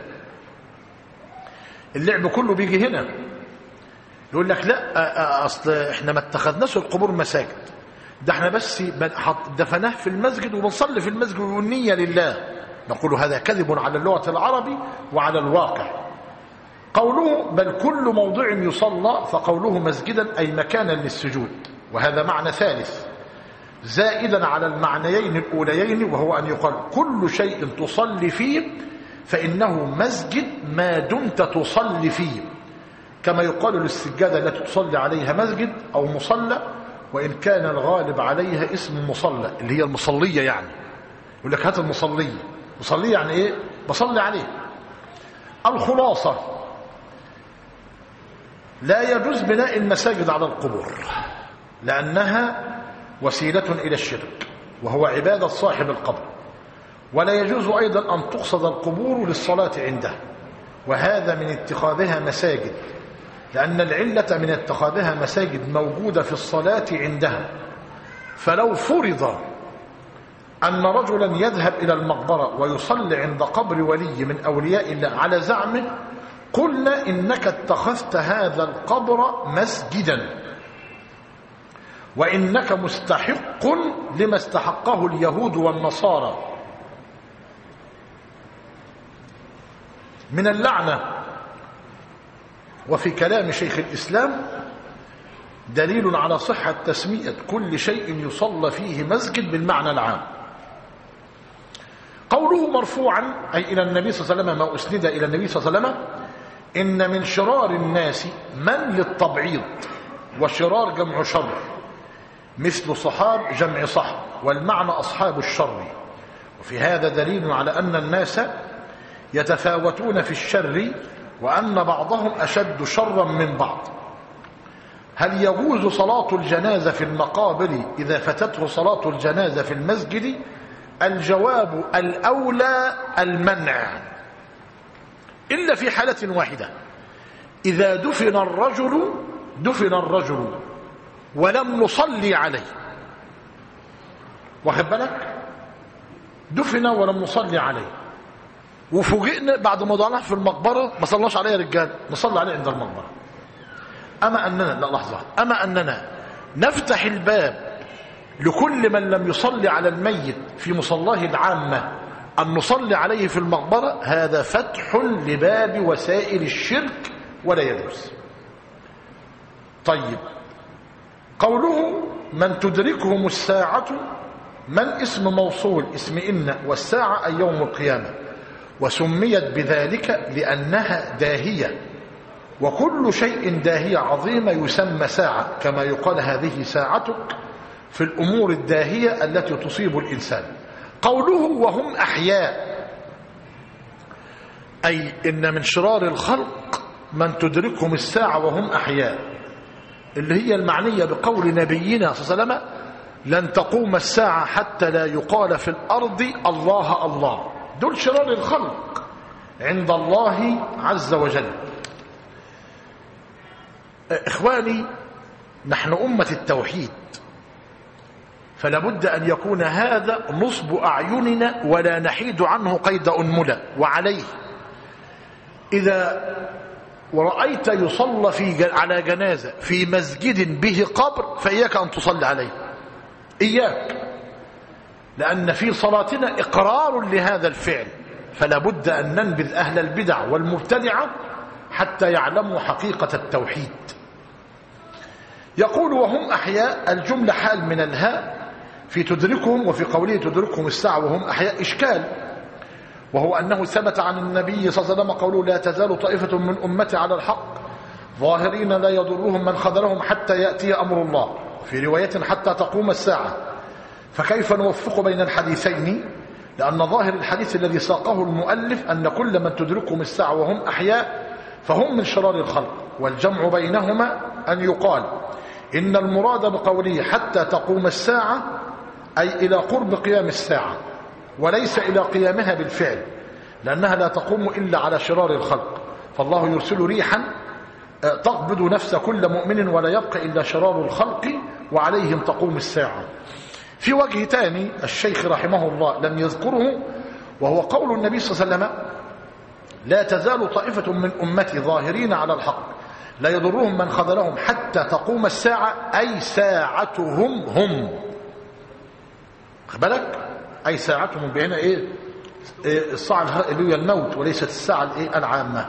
اللعب كله بيجي هنا، يقول لك لا أصل احنا ما اتخذناش القبور مساجد، ده احنا بس دفناه في المسجد وبنصلي في المسجد والنية لله. نقول هذا كذب على اللغة العربي وعلى الواقع. قوله بل كل موضع يصلى، فقوله مسجدا أي مكانا للسجود، وهذا معنى ثالث زائدا على المعنيين الأوليين، وهو أن يقال كل شيء تصلي فيه فإنه مسجد ما دمت تصلي فيه، كما يقال للسجادة التي تصلي عليها مسجد أو مصلى، وإن كان الغالب عليها اسم مصلى اللي هي المصلية. يعني يقول لك هات المصلية، مصلية يعني إيه؟ بصلي عليه. الخلاصة لا يجوز بناء المساجد على القبور، لأنها وسيلة إلى الشرك وهو عبادة صاحب القبر، ولا يجوز أيضا أن تقصد القبور للصلاة عنده، وهذا من اتخاذها مساجد، لأن العلة من اتخاذها مساجد موجودة في الصلاة عندها. فلو فرض أن رجلا يذهب إلى المقبرة ويصلي عند قبر ولي من أولياء الله على زعمه، قلنا إنك اتخذت هذا القبر مسجدا، وإنك مستحق لما استحقه اليهود والنصارى من اللعنة. وفي كلام شيخ الإسلام دليل على صحة تسمية كل شيء يصلى فيه مسجد بالمعنى العام. قوله مرفوعا أي إلى النبي صلى الله عليه وسلم، ما أسند إلى النبي صلى الله عليه وسلم، إن من شرار الناس من للتبعيض، وشرار جمع شر، مثل صحاب جمع صحب، والمعنى أصحاب الشر. وفي هذا دليل على أن الناس يتفاوتون في الشر، وأن بعضهم أشد شرا من بعض. هل يجوز صلاة الجنازة في المقابر إذا فتته صلاة الجنازة في المسجد؟ الجواب الأولى المنع، إلا في حالة واحدة، إذا دفن الرجل ولم نصلي عليه. واخد بالك؟ دفن ولم نصلي عليه، وفوجئنا بعد ما ضعناه في المقبرة ما صلناش عليه يا رجال، نصلي عليه عند المقبرة. أما أننا لا لحظة، أما أننا نفتح الباب لكل من لم يصلي على الميت في مصلاه العامة أن نصلي عليه في المقبرة، هذا فتح لباب وسائل الشرك ولا يجوز. طيب، قوله من تدركهم الساعة، من اسم موصول، اسم إن، والساعة أي يوم القيامة، وسميت بذلك لأنها داهية، وكل شيء داهية عظيمة يسمى ساعة، كما يقال هذه ساعتك في الأمور الداهية التي تصيب الإنسان. قوله وهم أحياء، أي إن من شرار الخلق من تدركهم الساعة وهم أحياء، اللي هي المعنية بقول نبينا صلى الله عليه وسلم لن تقوم الساعة حتى لا يقال في الأرض الله الله. دول شرار الخلق عند الله عز وجل. إخواني، نحن أمة التوحيد، فلا بد أن يكون هذا نصب أعيننا ولا نحيد عنه قيد أنملة. وعليه إذا ورأيت يصلى على جنازة في مسجد به قبر فإياك أن تصلي عليه، إياك، لأن في صلاتنا إقرار لهذا الفعل، فلا بد أن ننبذ أهل البدع والمبتدعة حتى يعلموا حقيقة التوحيد. يقول وهم أحياء، الجملة حال من الهاء في تدركهم وفي قوله تدركهم الساعة وهم أحياء إشكال، وهو أنه ثبت عن النبي صلى الله عليه وسلم قوله لا تزال طائفة من أمتي على الحق ظاهرين لا يضرهم من خذلهم حتى يأتي أمر الله، في رواية حتى تقوم الساعة. فكيف نوفق بين الحديثين؟ لأن ظاهر الحديث الذي ساقه المؤلف أن كل من تدركهم الساعة وهم أحياء فهم من شرار الخلق، والجمع بينهما أن يقال إن المراد بقوله حتى تقوم الساعة أي إلى قرب قيام الساعة، وليس إلى قيامها بالفعل، لأنها لا تقوم إلا على شرار الخلق، فالله يرسل ريحا تقبض نفس كل مؤمن ولا يبقى إلا شرار الخلق وعليهم تقوم الساعة. في وجه تاني الشيخ رحمه الله لم يذكره، وهو قول النبي صلى الله عليه وسلم لا تزال طائفة من أمتي ظاهرين على الحق لا يضرهم من خذلهم حتى تقوم الساعة، أي ساعتهم هم. بالك أي ساعتهم بهنا إيه؟ الساعة اللي هي الموت، وليست الساعة العامة.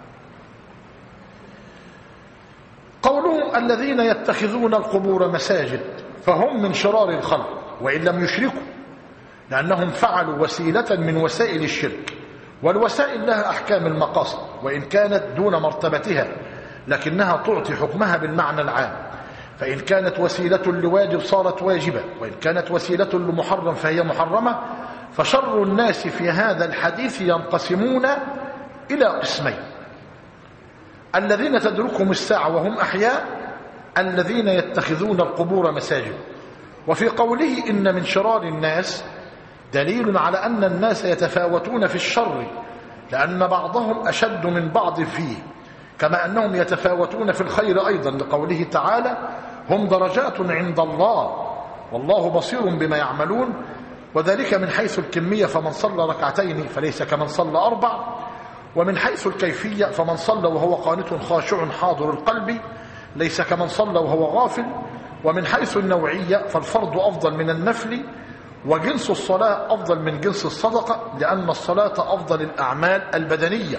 قولهم الذين يتخذون القبور مساجد فهم من شرار الخلق وإن لم يشركوا، لأنهم فعلوا وسيلة من وسائل الشرك، والوسائل لها أحكام المقاصد وإن كانت دون مرتبتها، لكنها تعطي حكمها بالمعنى العام، فإن كانت وسيلة لواجب صارت واجبة، وإن كانت وسيلة لمحرم فهي محرمة. فشر الناس في هذا الحديث ينقسمون إلى قسمين: الذين تدركهم الساعة وهم أحياء، الذين يتخذون القبور مساجد. وفي قوله إن من شرار الناس دليل على أن الناس يتفاوتون في الشر، لأن بعضهم أشد من بعض فيه، كما أنهم يتفاوتون في الخير أيضا، لقوله تعالى هم درجات عند الله والله بصير بما يعملون، وذلك من حيث الكمية فمن صلى ركعتين فليس كمن صلى 4، ومن حيث الكيفية فمن صلى وهو قانت خاشع حاضر القلب ليس كمن صلى وهو غافل، ومن حيث النوعية فالفرض أفضل من النفل، وجنس الصلاة أفضل من جنس الصدقة، لأن الصلاة أفضل الأعمال البدنية.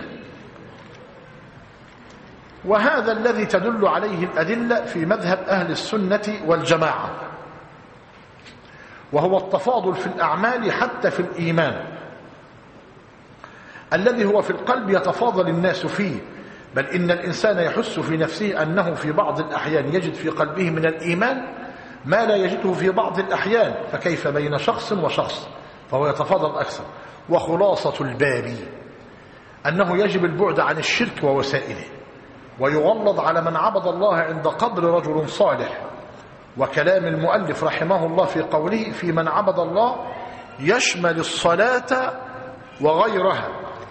وهذا الذي تدل عليه الأدلة في مذهب أهل السنة والجماعة، وهو التفاضل في الأعمال حتى في الإيمان الذي هو في القلب يتفاضل الناس فيه، بل إن الإنسان يحس في نفسه أنه في بعض الأحيان يجد في قلبه من الإيمان ما لا يجده في بعض الأحيان، فكيف بين شخص وشخص؟ فهو يتفاضل أكثر. وخلاصة الباب أنه يجب البعد عن الشرك ووسائله، ويغلظ على من عبد الله عند قبر رجل صالح. وكلام المؤلف رحمه الله في قوله في من عبد الله يشمل الصلاة وغيرها،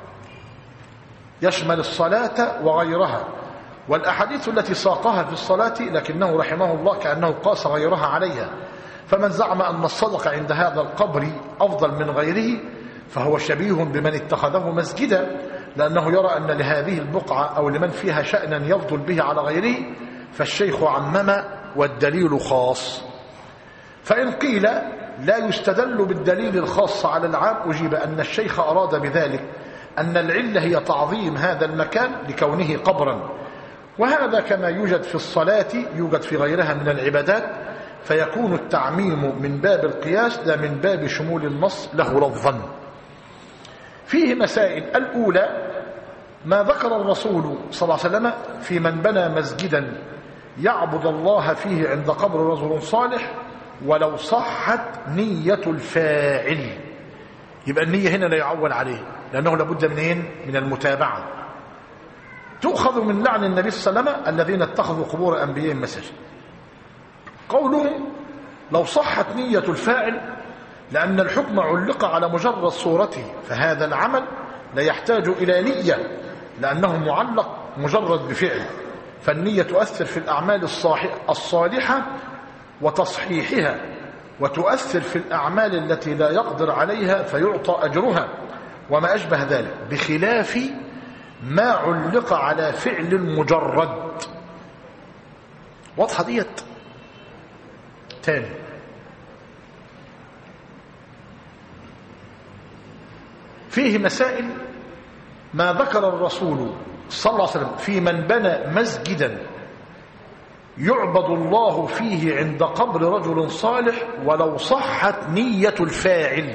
يشمل الصلاة وغيرها، والأحاديث التي ساقها في الصلاة، لكنه رحمه الله كأنه قاس غيرها عليها. فمن زعم أن الصدقة عند هذا القبر أفضل من غيره فهو شبيه بمن اتخذه مسجدا، لأنه يرى أن لهذه البقعة أو لمن فيها شأنا يفضل به على غيره، فالشيخ عمم والدليل خاص. فإن قيل لا يستدل بالدليل الخاص على العام، أجيب أن الشيخ أراد بذلك أن العلة هي تعظيم هذا المكان لكونه قبرا، وهذا كما يوجد في الصلاة يوجد في غيرها من العبادات، فيكون التعميم من باب القياس لا من باب شمول النص له لفظا. فيه مسائل: الأولى ما ذكر الرسول صلى الله عليه وسلم في من بنى مسجدا يعبد الله فيه عند قبر رجل صالح ولو صحت نية الفاعل. يبقى النية هنا لا يعول عليه، لأنه لابد من المتابعة. تؤخذ من لعن النبي صلى الله عليه وسلم الذين اتخذوا قبور أنبياء مساجد. قولهم لو صحت نية الفاعل، لأن الحكم علق على مجرد صورته، فهذا العمل لا يحتاج إلى نية لأنه معلق مجرد بفعل، فالنية تؤثر في الأعمال الصالحة وتصحيحها، وتؤثر في الأعمال التي لا يقدر عليها فيعطى أجرها وما أشبه ذلك، بخلاف ما علق على فعل مجرد. واضحة ديت؟ تاني، فيه مسائل ما ذكر الرسول صلى الله عليه وسلم في من بنى مسجدا يعبد الله فيه عند قبر رجل صالح ولو صحت نية الفاعل.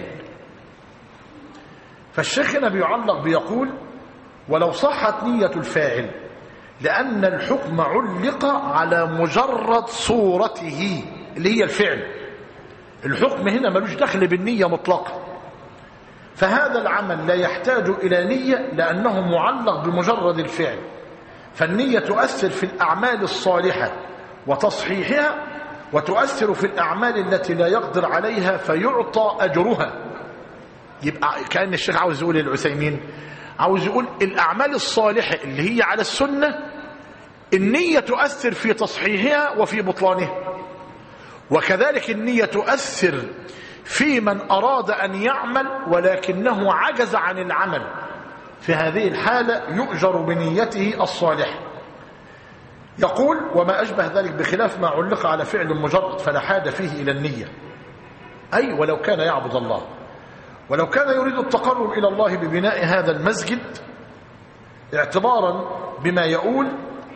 فالشيخ هنا بيعلق بيقول ولو صحت نية الفاعل، لأن الحكم علق على مجرد صورته اللي هي الفعل. الحكم هنا ملوش دخل بالنية مطلقا، فهذا العمل لا يحتاج إلى نية لأنه معلق بمجرد الفعل. فالنية تؤثر في الأعمال الصالحة وتصحيحها، وتؤثر في الأعمال التي لا يقدر عليها فيعطى أجرها. يبقى كأن الشيخ عاوز يقول للعثيمين، عاوز يقول الأعمال الصالحة اللي هي على السنة النية تؤثر في تصحيحها وفي بطلانها، وكذلك النية تؤثر في من أراد أن يعمل ولكنه عجز عن العمل. في هذه الحالة يؤجر بنيته الصالحة. يقول وما أشبه ذلك بخلاف ما علق على فعل مجرد فلا حاجة فيه إلى النية. أي ولو كان يعبد الله، ولو كان يريد التقرب إلى الله ببناء هذا المسجد اعتبارا بما يؤول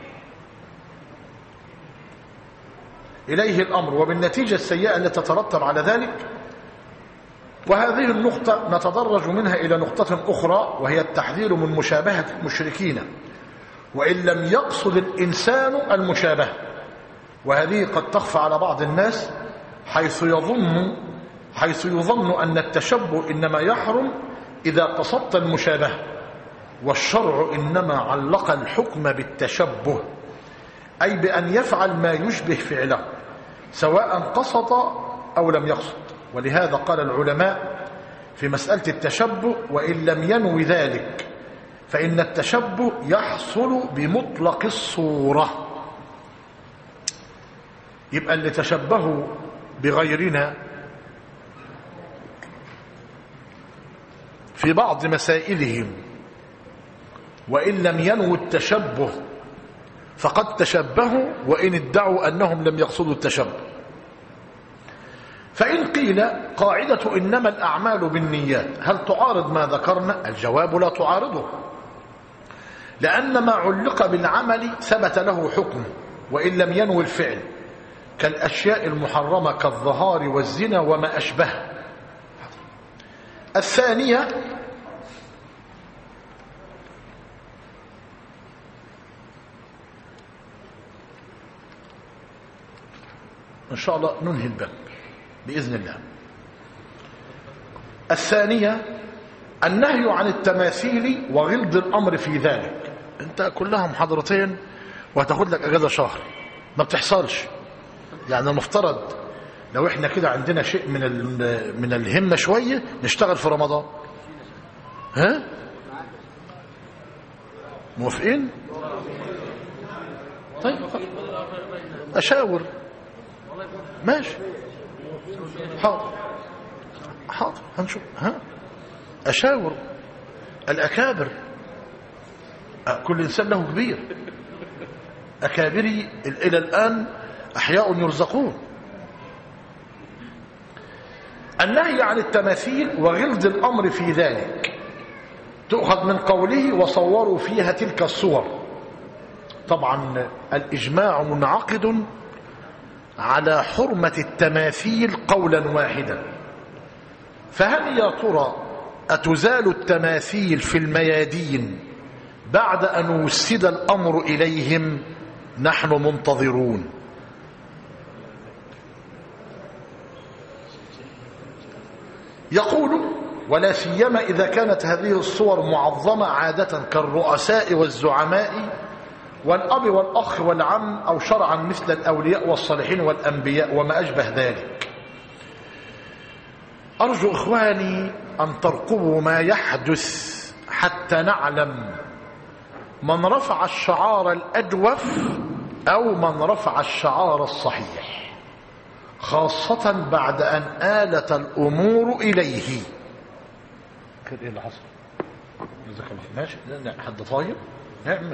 إليه الأمر وبالنتيجة السيئة التي تترتب على ذلك. وهذه النقطة نتدرج منها إلى نقطة أخرى، وهي التحذير من مشابهة المشركين وإن لم يقصد الإنسان المشابهة. وهذه قد تخفى على بعض الناس حيث يظن أن التشبه إنما يحرم إذا قصدت المشابهة، والشرع إنما علق الحكم بالتشبه، أي بأن يفعل ما يشبه فعله سواء قصد أو لم يقصد. ولهذا قال العلماء في مسألة التشبه وإن لم ينوي ذلك فإن التشبه يحصل بمطلق الصورة. يبقى اللي تشبهوا بغيرنا في بعض مسائلهم وإن لم ينووا التشبه فقد تشبهوا وإن ادعوا أنهم لم يقصدوا التشبه. فإن قيل قاعدة إنما الأعمال بالنيات هل تعارض ما ذكرنا؟ الجواب لا تعارضه، لأن ما علق بالعمل ثبت له حكم وإن لم ينوي الفعل، كالأشياء المحرمة كالظهار والزنا وما أشبه. الثانية إن شاء الله ننهي الباب بإذن الله. الثانية النهي عن التماثيل وغلظ الأمر في ذلك. أنت كلها محاضرتين وهتاخد لك أجازة شهر، ما بتحصلش. يعني المفترض لو احنا كده عندنا شيء من الهمة شوية نشتغل في رمضان. ها موافقين؟ طيب أشاور ماشي، حاضر هنشوف. أشاور الأكابر، كل إنسان له كبير، أكابري إلى الآن أحياء يرزقون. النهي عن التماثيل وغلظ الأمر في ذلك تؤخذ من قوله وصوروا فيها تلك الصور. طبعا الإجماع منعقد على حرمة التماثيل قولا واحدا. فهل يا ترى أتزال التماثيل في الميادين بعد أن وسد الأمر إليهم؟ نحن منتظرون. يقول ولا سيما إذا كانت هذه الصور معظمة عادة كالرؤساء والزعماء والأب والأخ والعم، أو شرعا مثل الأولياء والصالحين والأنبياء وما أشبه ذلك. أرجو إخواني أن ترقبوا ما يحدث حتى نعلم من رفع الشعار الأجوف أو من رفع الشعار الصحيح، خاصة بعد أن آلت الأمور إليه. كده إيه اللي حصل؟ جزاك الله ماشي. حد طاير؟ نعم.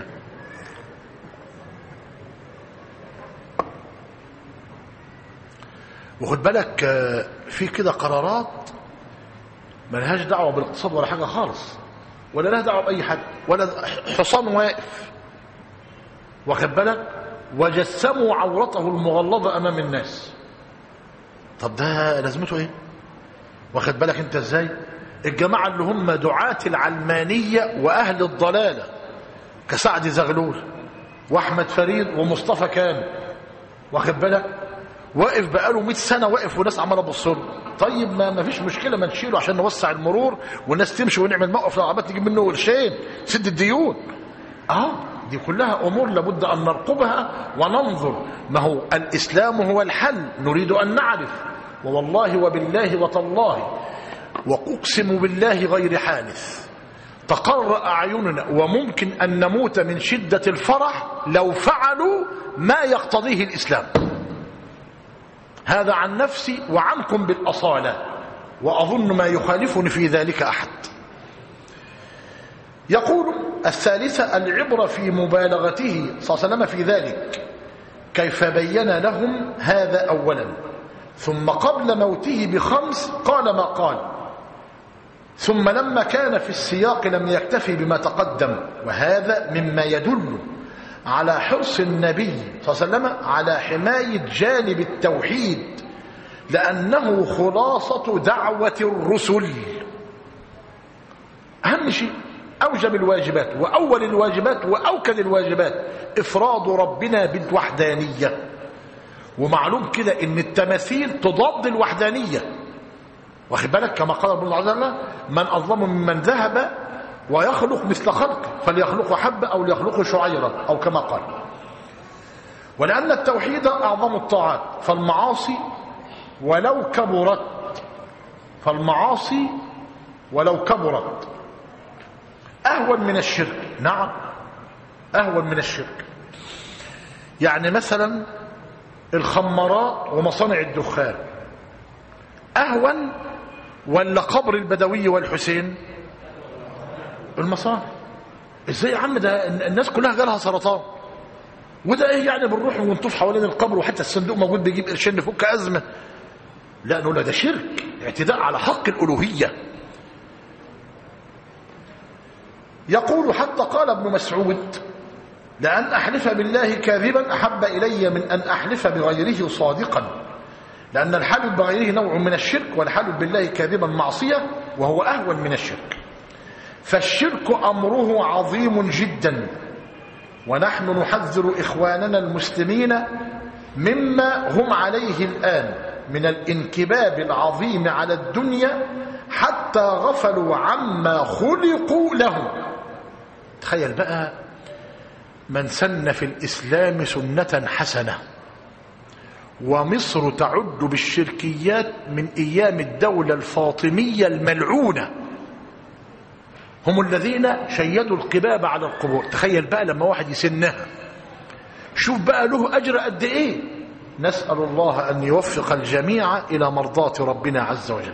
وخد بالك في كده قرارات ما لهاش دعوة بالاقتصاد ولا حاجة خالص، ولا لها دعوة بأي حد، ولا حصان واقف. واخد بالك وجسموا عورته المغلظة أمام الناس. طب ده لازمته ايه؟ واخد بالك انت ازاي؟ الجماعة اللي هم دعاة العلمانية وأهل الضلالة كسعد زغلول وأحمد فريد ومصطفى كامل، واخد بالك، واقف بقاله 100 سنة واقف وناس عمالة تبص له. طيب ما فيش مشكلة، ما نشيله عشان نوسع المرور والناس تمشي ونعمل موقف للعربيات نجيب منه قرشين سد الديون. دي كلها أمور لابد أن نرقبها وننظر. ما هو الإسلام هو الحل، نريد أن نعرف. ووالله وبالله وتالله وأقسم بالله غير حانث تقر أعيننا وممكن أن نموت من شدة الفرح لو فعلوا ما يقتضيه الإسلام. هذا عن نفسي وعنكم بالأصالة، وأظن ما يخالفني في ذلك أحد. يقول الثالثة العبرة في مبالغته صلى الله عليه وسلم في ذلك، كيف بين لهم هذا أولا، ثم قبل موته ب5 قال ما قال، ثم لما كان في السياق لم يكتفي بما تقدم. وهذا مما يدل على حرص النبي صلى الله عليه وسلم على حماية جانب التوحيد، لأنه خلاصة دعوة الرسل. أهم شيء أوجب الواجبات وأول الواجبات وأوكد الواجبات إفراد ربنا بالوحدانية. ومعلوم كده إن التماثيل تضاد الوحدانية، واخد بالك، كما قال ابن الله عز وجل: من أظلم ممن ذهب ويخلق مثل خلقه فليخلق حبة أو ليخلق شعيرا، أو كما قال. ولأن التوحيد أعظم الطاعات، فالمعاصي ولو كبرت أهون من الشرك. نعم، أهون من الشرك. يعني مثلا الخمارات ومصانع الدخان أهون ولا قبر البدوي والحسين؟ المصانع. ازاي يا عم؟ ده الناس كلها جالها سرطان، وده ايه يعني بنروح ونطوف حوالين القبر وحتى الصندوق موجود بيجيب قرشين نفك أزمة؟ لا، نقول ده شرك، اعتداء على حق الألوهية. يقول حتى قال ابن مسعود: لأن أحلف بالله كاذبا أحب إلي من أن أحلف بغيره صادقا، لأن الحلف بغيره نوع من الشرك، والحلف بالله كاذبا معصية وهو أهون من الشرك. فالشرك أمره عظيم جدا، ونحن نحذر إخواننا المسلمين مما هم عليه الآن من الانكباب العظيم على الدنيا حتى غفلوا عما خلقوا له. تخيل بقى من سن في الإسلام سنة حسنة، ومصر تعد بالشركيات من أيام الدولة الفاطمية الملعونة، هم الذين شيدوا القباب على القبور. تخيل بقى لما واحد يسنها، شوف بقى له أجر قد إيه. نسأل الله أن يوفق الجميع إلى مرضاة ربنا عز وجل.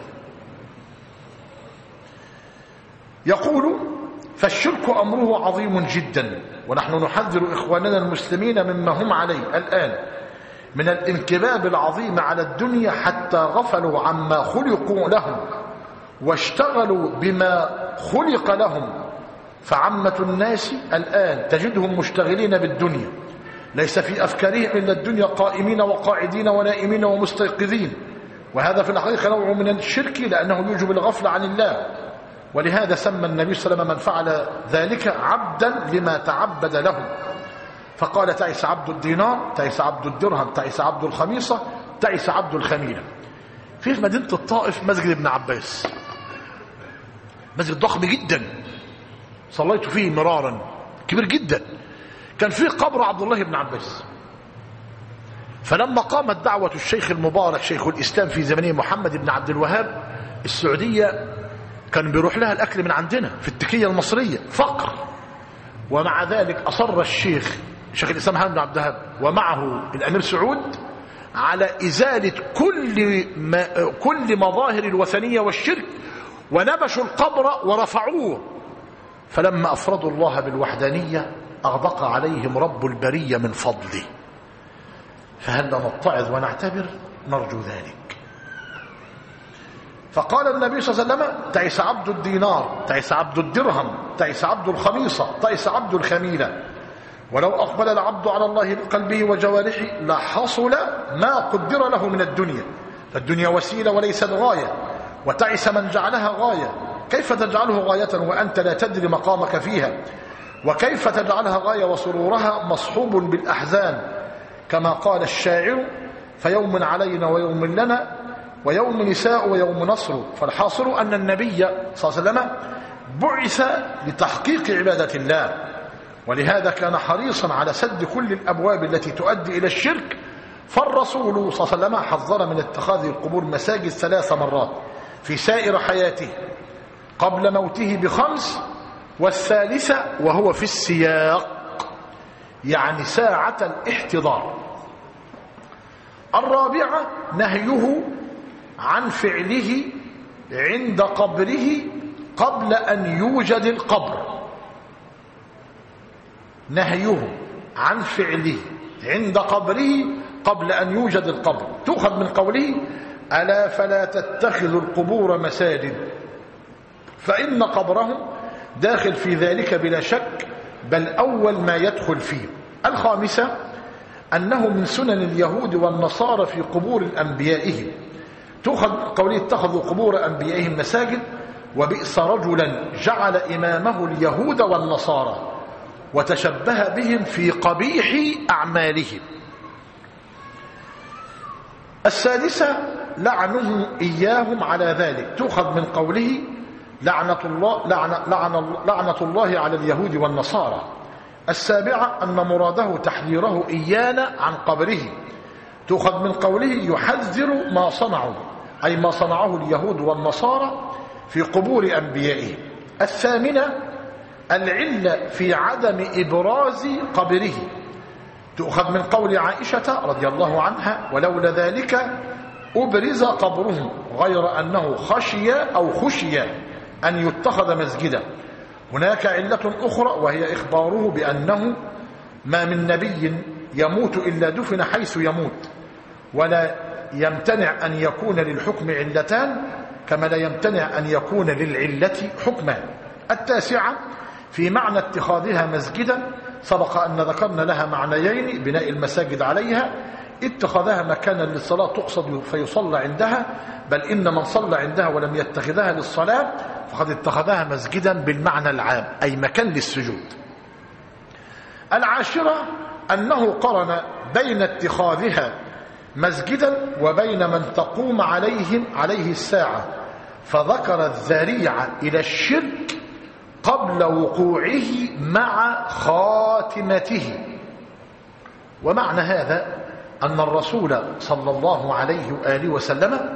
يقول: فالشرك أمره عظيم جدا، ونحن نحذر إخواننا المسلمين مما هم عليه الآن من الانكباب العظيم على الدنيا حتى غفلوا عما خلقوا لهم واشتغلوا بما خلق لهم. فعامة الناس الآن تجدهم مشتغلين بالدنيا، ليس في أفكارهم إلا الدنيا، قائمين وقاعدين ونائمين ومستيقظين. وهذا في الحقيقة نوع من الشرك، لأنه يوجب الغفلة عن الله. ولهذا سمى النبي صلى الله عليه وسلم من فعل ذلك عبدا لما تعبد له، فقال: تعس عبد الدينار، تعس عبد الدرهم، تعس عبد الخميصة، تعس عبد الخميلة. في مدينة الطائف مسجد ابن عباس، مسجد ضخم جدا صليت فيه مرارا، كبير جدا. كان فيه قبر عبد الله بن عباس. فلما قامت دعوة الشيخ المبارك شيخ الإسلام في زمنه محمد بن عبد الوهاب، السعودية كان بيروح لها الأكل من عندنا في التكية المصرية، فقر. ومع ذلك أصر الشيخ الإسلام محمد بن عبد الوهاب ومعه الأمير سعود على إزالة كل مظاهر الوثنية والشرك، ونبشوا القبر ورفعوه. فلما أفردوا الله بالوحدانية أغدق عليهم رب البرية من فضله. فهل نتعظ ونعتبر؟ نرجو ذلك. فقال النبي صلى الله عليه وسلم: تعس عبد الدينار، تعس عبد الدرهم، تعس عبد الخميصة، تعس عبد الخميلة. ولو أقبل العبد على الله بقلبه وجوارحه لحصل ما قدر له من الدنيا، فالدنيا وسيلة وليست غاية، وتعس من جعلها غاية. كيف تجعله غاية وأنت لا تدري مقامك فيها؟ وكيف تجعلها غاية وسرورها مصحوب بالأحزان؟ كما قال الشاعر: فيوم علينا ويوم لنا، ويوم نساء ويوم نصر. فالحاصل أن النبي صلى الله عليه وسلم بعث لتحقيق عبادة الله، ولهذا كان حريصا على سد كل الأبواب التي تؤدي إلى الشرك. فالرسول صلى الله عليه وسلم حذر من اتخاذ القبور مساجد 3 مرات في سائر حياته، قبل موته ب5، والثالثة وهو في السياق، يعني ساعة الاحتضار. الرابعة نهيه عن فعله عند قبره قبل أن يوجد القبر، نهيه عن فعله عند قبره قبل أن يوجد القبر. تؤخذ من قوله: ألا فلا تتخذوا القبور مساجد، فإن قبرهم داخل في ذلك بلا شك، بل أول ما يدخل فيه. الخامسة أنه من سنن اليهود والنصارى في قبور أنبيائهم. تؤخذ قوله: اتخذوا قبور أنبيائهم مساجد، وبئس رجلا جعل إمامه اليهود والنصارى وتشبه بهم في قبيح أعمالهم. السادسة لعنه إياهم على ذلك. تؤخذ من قوله: لعنة الله على اليهود والنصارى. السابعة أن مراده تحذيره إيانا عن قبره. تؤخذ من قوله: يحذر ما صنعوا، أي ما صنعه اليهود والنصارى في قبور أنبيائهم. الثامنة العلة في عدم إبراز قبره. تؤخذ من قول عائشة رضي الله عنها: ولولا ذلك أبرز قبره، غير أنه خشي أن يتخذ مسجدا. هناك علة أخرى، وهي إخباره بأنه ما من نبي يموت إلا دفن حيث يموت، ولا يمتنع أن يكون للحكم علتان كما لا يمتنع أن يكون للعلة حكمان. التاسعة في معنى اتخاذها مسجدا. سبق أن ذكرنا لها معنيين: بناء المساجد عليها، اتخذها مكانا للصلاة تقصد فيصلى عندها، بل إن من صلى عندها ولم يتخذها للصلاة فقد اتخذها مسجدا بالمعنى العام، أي مكان للسجود. العاشرة أنه قرن بين اتخاذها مسجدا وبين من تقوم عليه الساعة، فذكر الذريعة إلى الشرك قبل وقوعه مع خاتمته. ومعنى هذا أن الرسول صلى الله عليه وآله وسلم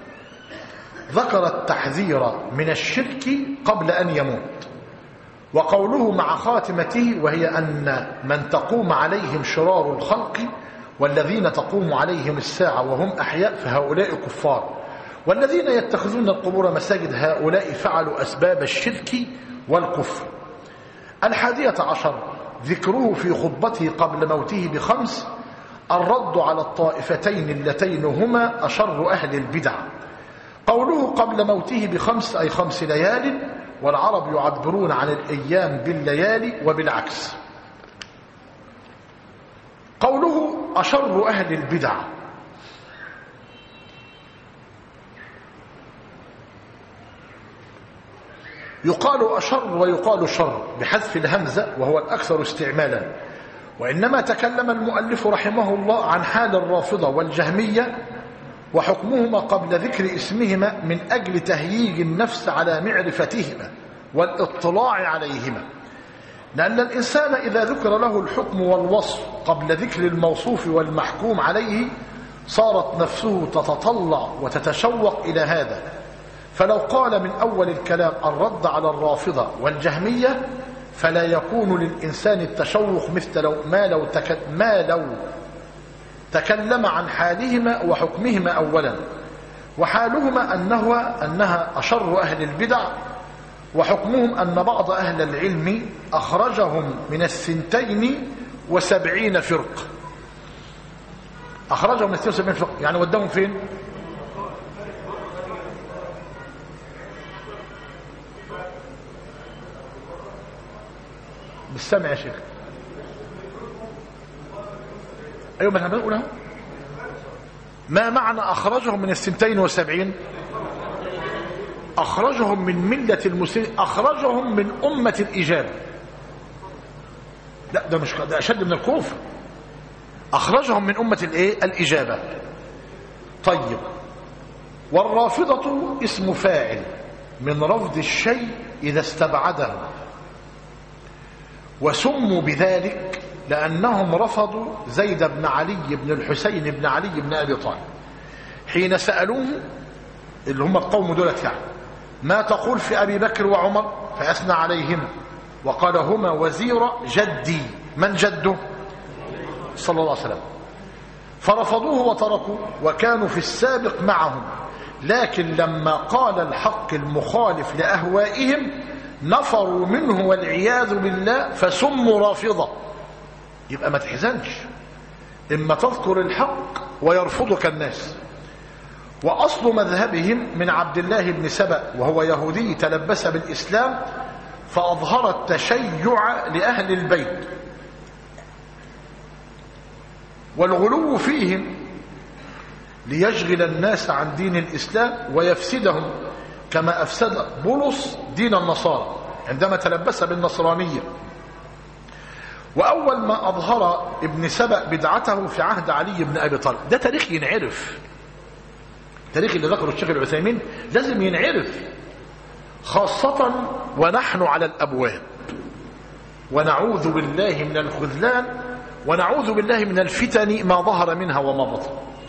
ذكر التحذير من الشرك قبل أن يموت، وقوله مع خاتمته، وهي أن من تقوم عليهم شرار الخلق والذين تقوم عليهم الساعة وهم أحياء فهؤلاء كفار، والذين يتخذون القبور مساجد هؤلاء فعلوا أسباب الشرك والكفر. 11 ذكره في خطبته قبل موته ب5 الرد على الطائفتين اللتين هما أشر أهل البدع. قوله قبل موته ب5 أي 5 ليال، والعرب يعبرون عن الأيام بالليالي وبالعكس. قوله أشر أهل البدع، يقال أشر ويقال شر بحذف الهمزة وهو الأكثر استعمالا. وإنما تكلم المؤلف رحمه الله عن حال الرافضة والجهمية وحكمهما قبل ذكر اسمهما من أجل تهييج النفس على معرفتهما والاطلاع عليهما، لأن الإنسان إذا ذكر له الحكم والوصف قبل ذكر الموصوف والمحكوم عليه صارت نفسه تتطلع وتتشوق إلى هذا. فلو قال من أول الكلام الرد على الرافضة والجهمية فلا يكون للإنسان التشوق مثل ما لو تكلم عن حالهما وحكمهما أولا. وحالهما أنها أشر أهل البدع، وحكمهم أن بعض أهل العلم أخرجهم من 72 فرقة. أخرجهم من 72 فرقة يعني ودهم فين؟ بالسمع يا شيخ. أيوة ما احنا بنقولها. ما معنى أخرجهم من 72؟ أخرجهم من ملة المسلمين، أخرجهم من أمة الإجابة. لا ده مش، ده أشد من الكفر. أخرجهم من أمة الإجابة. طيب، والرافضة اسم فاعل من رفض الشيء إذا استبعده، وسموا بذلك لأنهم رفضوا زيد بن علي بن الحسين بن علي بن أبي طالب حين سألوه، اللي هم القوم دولت يعني، ما تقول في أبي بكر وعمر؟ فأثنى عليهما وقال هما وزير جدي. من جده؟ صلى الله عليه وسلم. فرفضوه وتركوا، وكانوا في السابق معهم، لكن لما قال الحق المخالف لأهوائهم نفروا منه والعياذ بالله، فسموا رافضة. يبقى ما تحزنش إما تذكر الحق ويرفضك الناس. وأصل مذهبهم من عبد الله بن سبأ، وهو يهودي تلبس بالإسلام فأظهر التشيع لأهل البيت، والغلو فيهم ليشغل الناس عن دين الإسلام ويفسدهم، كما أفسد بولس دين النصارى عندما تلبس بالنصرانية. وأول ما أظهر ابن سبأ بدعته في عهد علي بن أبي طالب. ده تاريخ ينعرف، التاريخ اللي ذكره الشيخ العثيمين لازم ينعرف، خاصة ونحن على الأبواب، ونعوذ بالله من الخذلان، ونعوذ بالله من الفتن ما ظهر منها وما بطن.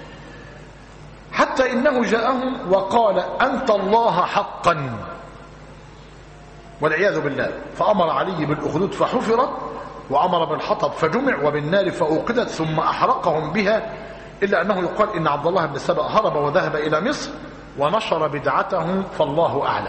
حتى إنه جاءهم وقال أنت الله حقا والعياذ بالله، فأمر علي بالأخدود فحفرت، وأمر بالحطب فجمع، وبالنار فأوقدت، ثم أحرقهم بها، إلا أنه يقال إن عبد الله بن سبأ هرب وذهب إلى مصر ونشر بدعته، فالله أعلم.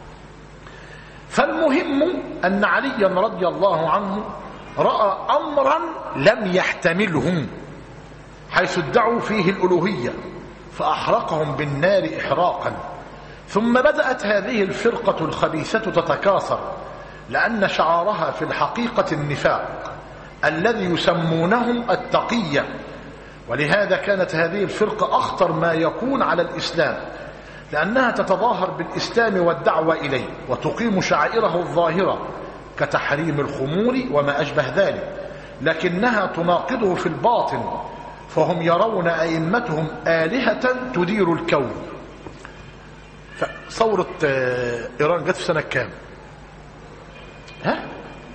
فالمهم أن عليا رضي الله عنه رأى أمرا لم يحتمله، حيث ادعوا فيه الألوهية، فأحرقهم بالنار إحراقا. ثم بدأت هذه الفرقة الخبيثة تتكاثر، لأن شعارها في الحقيقة النفاق الذي يسمونهم التقية، ولهذا كانت هذه الفرقة أخطر ما يكون على الإسلام، لأنها تتظاهر بالإسلام والدعوة إليه، وتقيم شعائره الظاهرة كتحريم الخمور وما أشبه ذلك، لكنها تناقضه في الباطن، فهم يرون أئمتهم آلهة تدير الكون. ثورة إيران جت في سنة كام؟ ها؟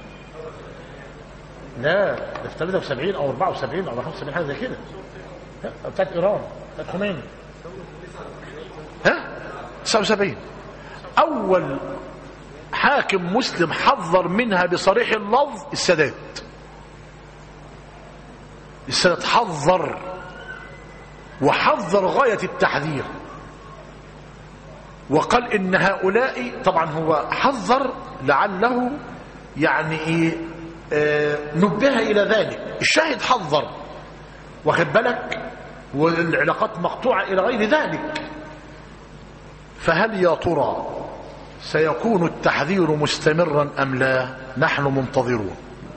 لا ده في 73 أو 74 أو 75 حاجة زي كده، بتاعت إيران، بتاعت خميني. ها؟ 79. أول حاكم مسلم حذر منها بصريح اللفظ السادات. السادات حذر، وحذر غاية التحذير، وقال إن هؤلاء، طبعا هو حذر لعله يعني نبه إلى ذلك، الشاهد حذر، واخد بالك، والعلاقات مقطوعة إلى غير ذلك. فهل يا ترى سيكون التحذير مستمرا أم لا؟ نحن منتظرون،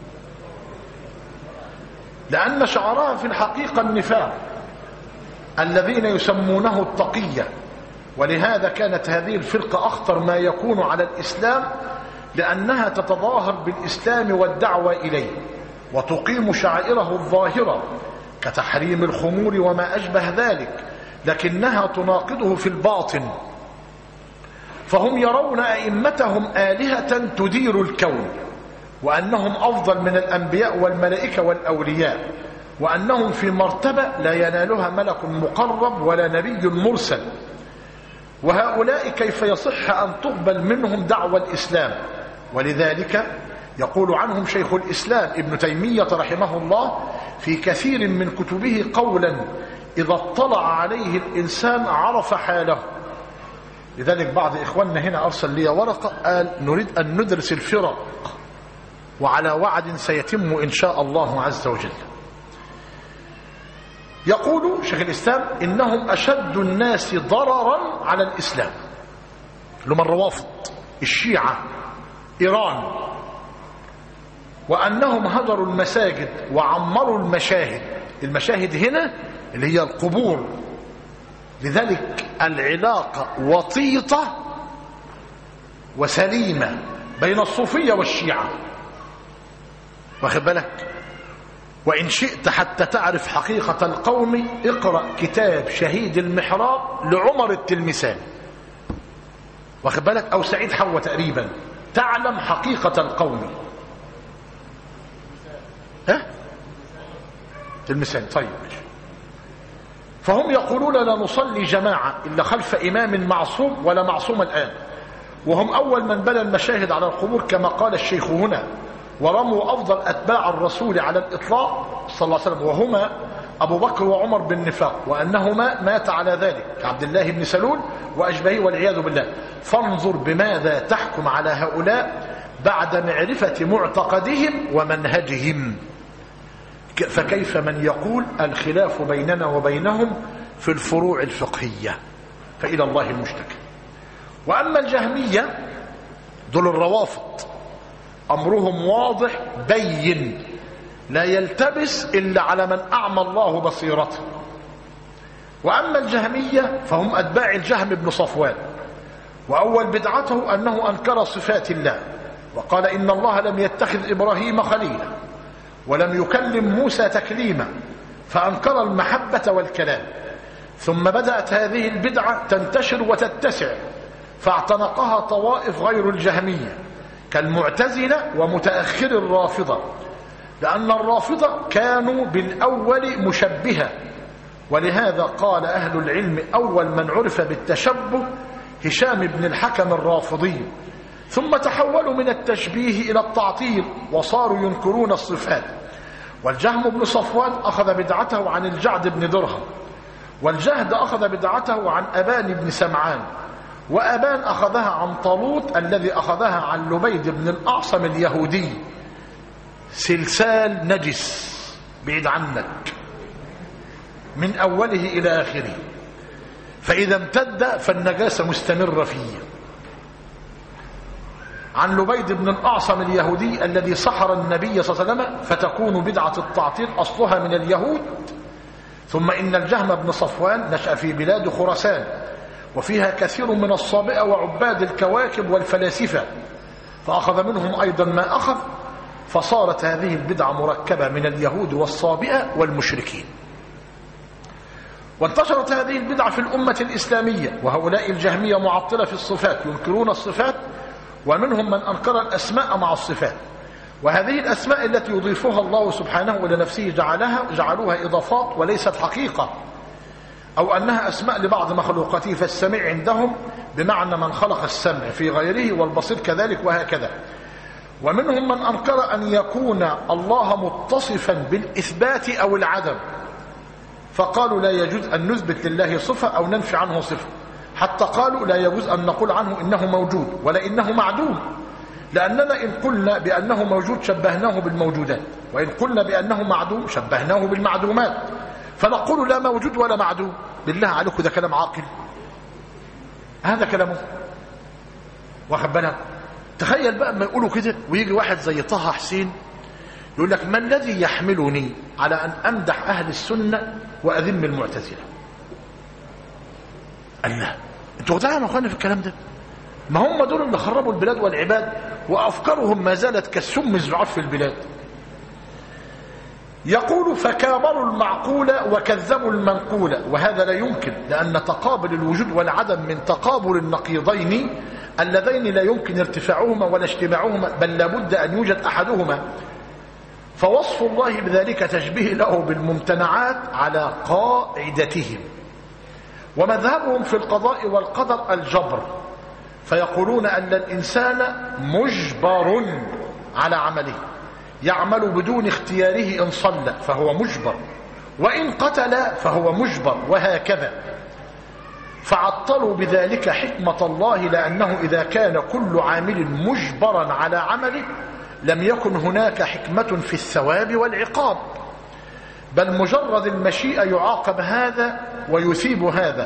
لأن شعارها في الحقيقة النفاق الذين يسمونه التقية، ولهذا كانت هذه الفرقة أخطر ما يكون على الإسلام، لأنها تتظاهر بالإسلام والدعوة إليه، وتقيم شعائره الظاهرة كتحريم الخمور وما أشبه ذلك، لكنها تناقضه في الباطن، فهم يرون أئمتهم آلهة تدير الكون، وأنهم أفضل من الأنبياء والملائكة والأولياء، وأنهم في مرتبة لا ينالها ملك مقرب ولا نبي مرسل. وهؤلاء كيف يصح أن تقبل منهم دعوى الإسلام؟ ولذلك يقول عنهم شيخ الإسلام ابن تيمية رحمه الله في كثير من كتبه قولا إذا اطلع عليه الإنسان عرف حاله. لذلك بعض إخواننا هنا أرسل لي ورقة قال نريد أن ندرس الفرق، وعلى وعد سيتم إن شاء الله عز وجل. يقول شيخ الإسلام إنهم أشد الناس ضررا على الإسلام، لما الروافض الشيعة إيران، وأنهم هدروا المساجد وعمروا المشاهد المشاهد هنا اللي هي القبور. لذلك العلاقة وطيطة وسليمة بين الصوفية والشيعة، واخد بالك؟ وإن شئت حتى تعرف حقيقة القوم اقرأ كتاب شهيد المحراب لعمر التلمساني، واخد بالك؟ أو سعيد حوة تقريبا، تعلم حقيقة القوم. ها؟ تلمساني. طيب. فهم يقولون لا نصلي جماعة إلا خلف إمام معصوم ولا معصوم الآن، وهم أول من بنى المشاهد على القبور كما قال الشيخ هنا، ورموا أفضل أتباع الرسول على الإطلاق صلى الله عليه وسلم وهما أبو بكر وعمر بالنفاق، وأنهما مات على ذلك عبد الله بن سلول وأشبهه والعياذ بالله. فانظر بماذا تحكم على هؤلاء بعد معرفة معتقدهم ومنهجهم. فكيف من يقول الخلاف بيننا وبينهم في الفروع الفقهية، فإلى الله المشتكى. وأما الجهمية دول الروافض، أمرهم واضح بين لا يلتبس إلا على من أعمى الله بصيرته. وأما الجهمية فهم أتباع الجهم بن صفوان، وأول بدعته أنه أنكر صفات الله وقال إن الله لم يتخذ إبراهيم خليلا ولم يكلم موسى تكليما، فأنكر المحبة والكلام. ثم بدأت هذه البدعة تنتشر وتتسع، فاعتنقها طوائف غير الجهمية كالمعتزلة ومتأخر الرافضة، لأن الرافضة كانوا بالأول مشبهة. ولهذا قال أهل العلم أول من عرف بالتشبه هشام بن الحكم الرافضي، ثم تحولوا من التشبيه إلى التعطيل وصاروا ينكرون الصفات. والجهم بن صفوان أخذ بدعته عن الجعد بن درهم، والجهد أخذ بدعته عن أبان بن سمعان، وأبان أخذها عن طالوت الذي أخذها عن لبيد بن الأعصم اليهودي. سلسال نجس بعيد عنك من أوله إلى آخره، فإذا امتد فالنجاسة مستمرة فيه. عن لبيد بن الأعصم اليهودي الذي سحر النبي صلى الله عليه وسلم، فتكون بدعة التعطيل أصلها من اليهود. ثم إن الجهم بن صفوان نشأ في بلاد خراسان، وفيها كثير من الصابئة وعباد الكواكب والفلاسفة، فأخذ منهم أيضا ما أخذ، فصارت هذه البدعة مركبة من اليهود والصابئة والمشركين. وانتشرت هذه البدعة في الأمة الإسلامية، وهؤلاء الجهمية معطلة في الصفات ينكرون الصفات، ومنهم من أنكر الأسماء مع الصفات. وهذه الأسماء التي يضيفها الله سبحانه إلى نفسه جعلوها إضافات وليست حقيقة، أو أنها أسماء لبعض مخلوقاته، فالسميع عندهم بمعنى من خلق السمع في غيره، والبصير كذلك، وهكذا. ومنهم من أنكر أن يكون الله متصفا بالإثبات أو العدم، فقالوا لا يجوز أن نثبت لله صفة أو ننفي عنه صفة، حتى قالوا لا يجوز أن نقول عنه إنه موجود ولا إنه معدوم، لأننا إن قلنا بأنه موجود شبهناه بالموجودات، وإن قلنا بأنه معدوم شبهناه بالمعدومات، فنقول لا موجود ولا معدوم. بالله عليكم ده كلام عاقل؟ هذا كلامه، واخد بالك؟ تخيل بقى ما يقولوا كده ويجي واحد زي طه حسين يقول لك ما الذي يحملني على أن أمدح أهل السنة وأذم المعتزلة؟ الله، انتوا غدانا اخوانا في الكلام ده؟ ما هم دول اللي خربوا البلاد والعباد، وأفكارهم ما زالت كالسم الزعاف في البلاد. يقول فكابروا المعقولة وكذبوا المنقولة، وهذا لا يمكن، لأن تقابل الوجود والعدم من تقابل النقيضين اللذين لا يمكن ارتفاعهما ولا اجتماعهما، بل لابد أن يوجد أحدهما. فوصف الله بذلك تشبيه له بالممتنعات على قاعدتهم. ومذهبهم في القضاء والقدر الجبر، فيقولون أن الإنسان مجبر على عمله، يعمل بدون اختياره، إن صلى فهو مجبر، وإن قتل فهو مجبر، وهكذا. فعطلوا بذلك حكمة الله، لأنه إذا كان كل عامل مجبرا على عمله لم يكن هناك حكمة في الثواب والعقاب، بل مجرد المشيئة يعاقب هذا ويثيب هذا.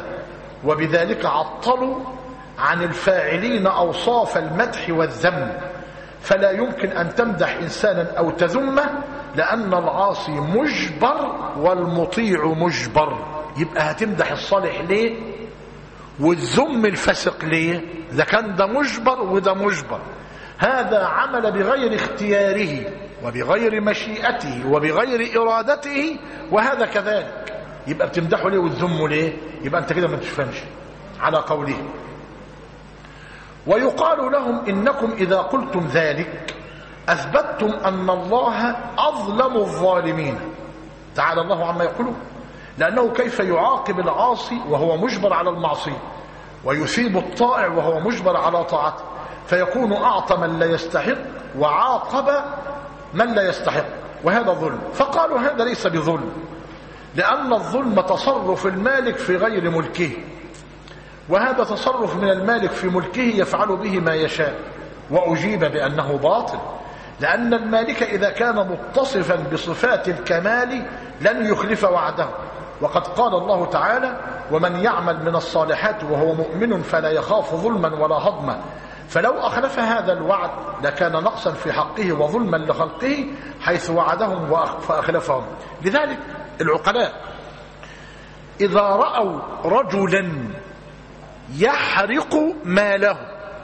وبذلك عطلوا عن الفاعلين أوصاف المدح والذم، فلا يمكن أن تمدح إنسانا أو تذمه، لأن العاصي مجبر والمطيع مجبر. يبقى هتمدح الصالح ليه وتذم الفسق ليه؟ إذا كان ده مجبر وده مجبر. هذا عمل بغير اختياره وبغير مشيئته وبغير إرادته، وهذا كذلك. يبقى بتمدحه ليه وتذمه ليه؟ يبقى أنت كده ما تفهمش على قوله. ويقال لهم إنكم إذا قلتم ذلك أثبتتم أن الله أظلم الظالمين. تعالى الله عما يقولون، لأنه كيف يعاقب العاصي وهو مجبر على المعصية، ويثيب الطائع وهو مجبر على طاعته، فيكون أعطى من لا يستحق وعاقب من لا يستحق، وهذا ظلم. فقالوا هذا ليس بظلم، لأن الظلم تصرف المالك في غير ملكه، وهذا تصرف من المالك في ملكه يفعل به ما يشاء. وأجيب بأنه باطل، لأن المالك إذا كان متصفا بصفات الكمال لن يخلف وعده. وقد قال الله تعالى: ومن يعمل من الصالحات وهو مؤمن فلا يخاف ظلما ولا هضما. فلو أخلف هذا الوعد لكان نقصا في حقه وظلما لخلقه، حيث وعدهم فأخلفهم. لذلك العقلاء إذا رأوا رجلا يحرق ماله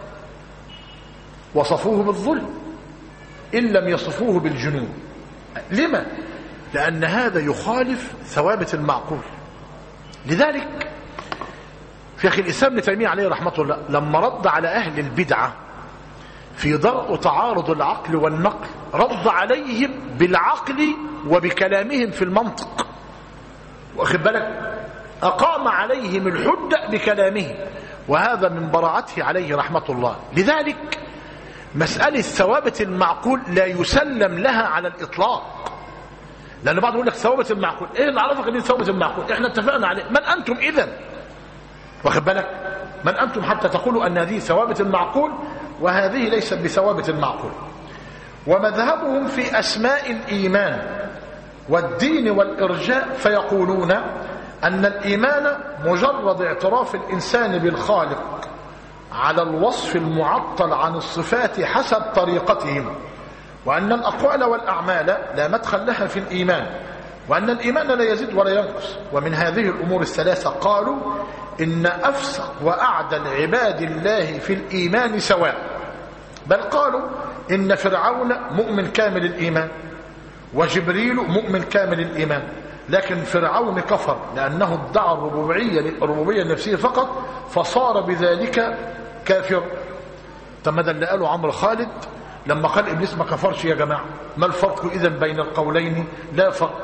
وصفوه بالظلم إن لم يصفوه بالجنون. لما؟ لأن هذا يخالف ثوابت المعقول. لذلك شيخ الإسلام ابن تيمية عليه رحمة الله لما رد على أهل البدعة في درء تعارض العقل والنقل، رد عليهم بالعقل وبكلامهم في المنطق، واخد بالك، أقام عليهم الحجة بكلامه، وهذا من براعته عليه رحمة الله. لذلك مسألة ثوابت المعقول لا يسلم لها على الإطلاق، لأن بعض يقول لك ثوابت المعقول، إيه اللي عرفك أن ثوابت المعقول؟ إحنا اتفقنا عليه. من أنتم إذن؟ واخد بالك، من أنتم حتى تقولوا أن هذه ثوابت المعقول وهذه ليست بثوابت المعقول؟ ومذهبهم في أسماء الإيمان والدين والإرجاء، فيقولون أن الإيمان مجرد اعتراف الإنسان بالخالق على الوصف المعطل عن الصفات حسب طريقتهم، وأن الأقوال والأعمال لا مدخل لها في الإيمان، وأن الإيمان لا يزيد ولا ينقص. ومن هذه الأمور الثلاثة قالوا إن أفسق وأعدل عباد الله في الإيمان سواء، بل قالوا إن فرعون مؤمن كامل الإيمان وجبريل مؤمن كامل الإيمان، لكن فرعون كفر لأنه ادعى الربوبية النفسية فقط، فصار بذلك كافر. طب ده اللي قاله عمرو خالد لما قال إبليس ما كفرش. يا جماعة ما الفرق إذن بين القولين؟ لا فرق.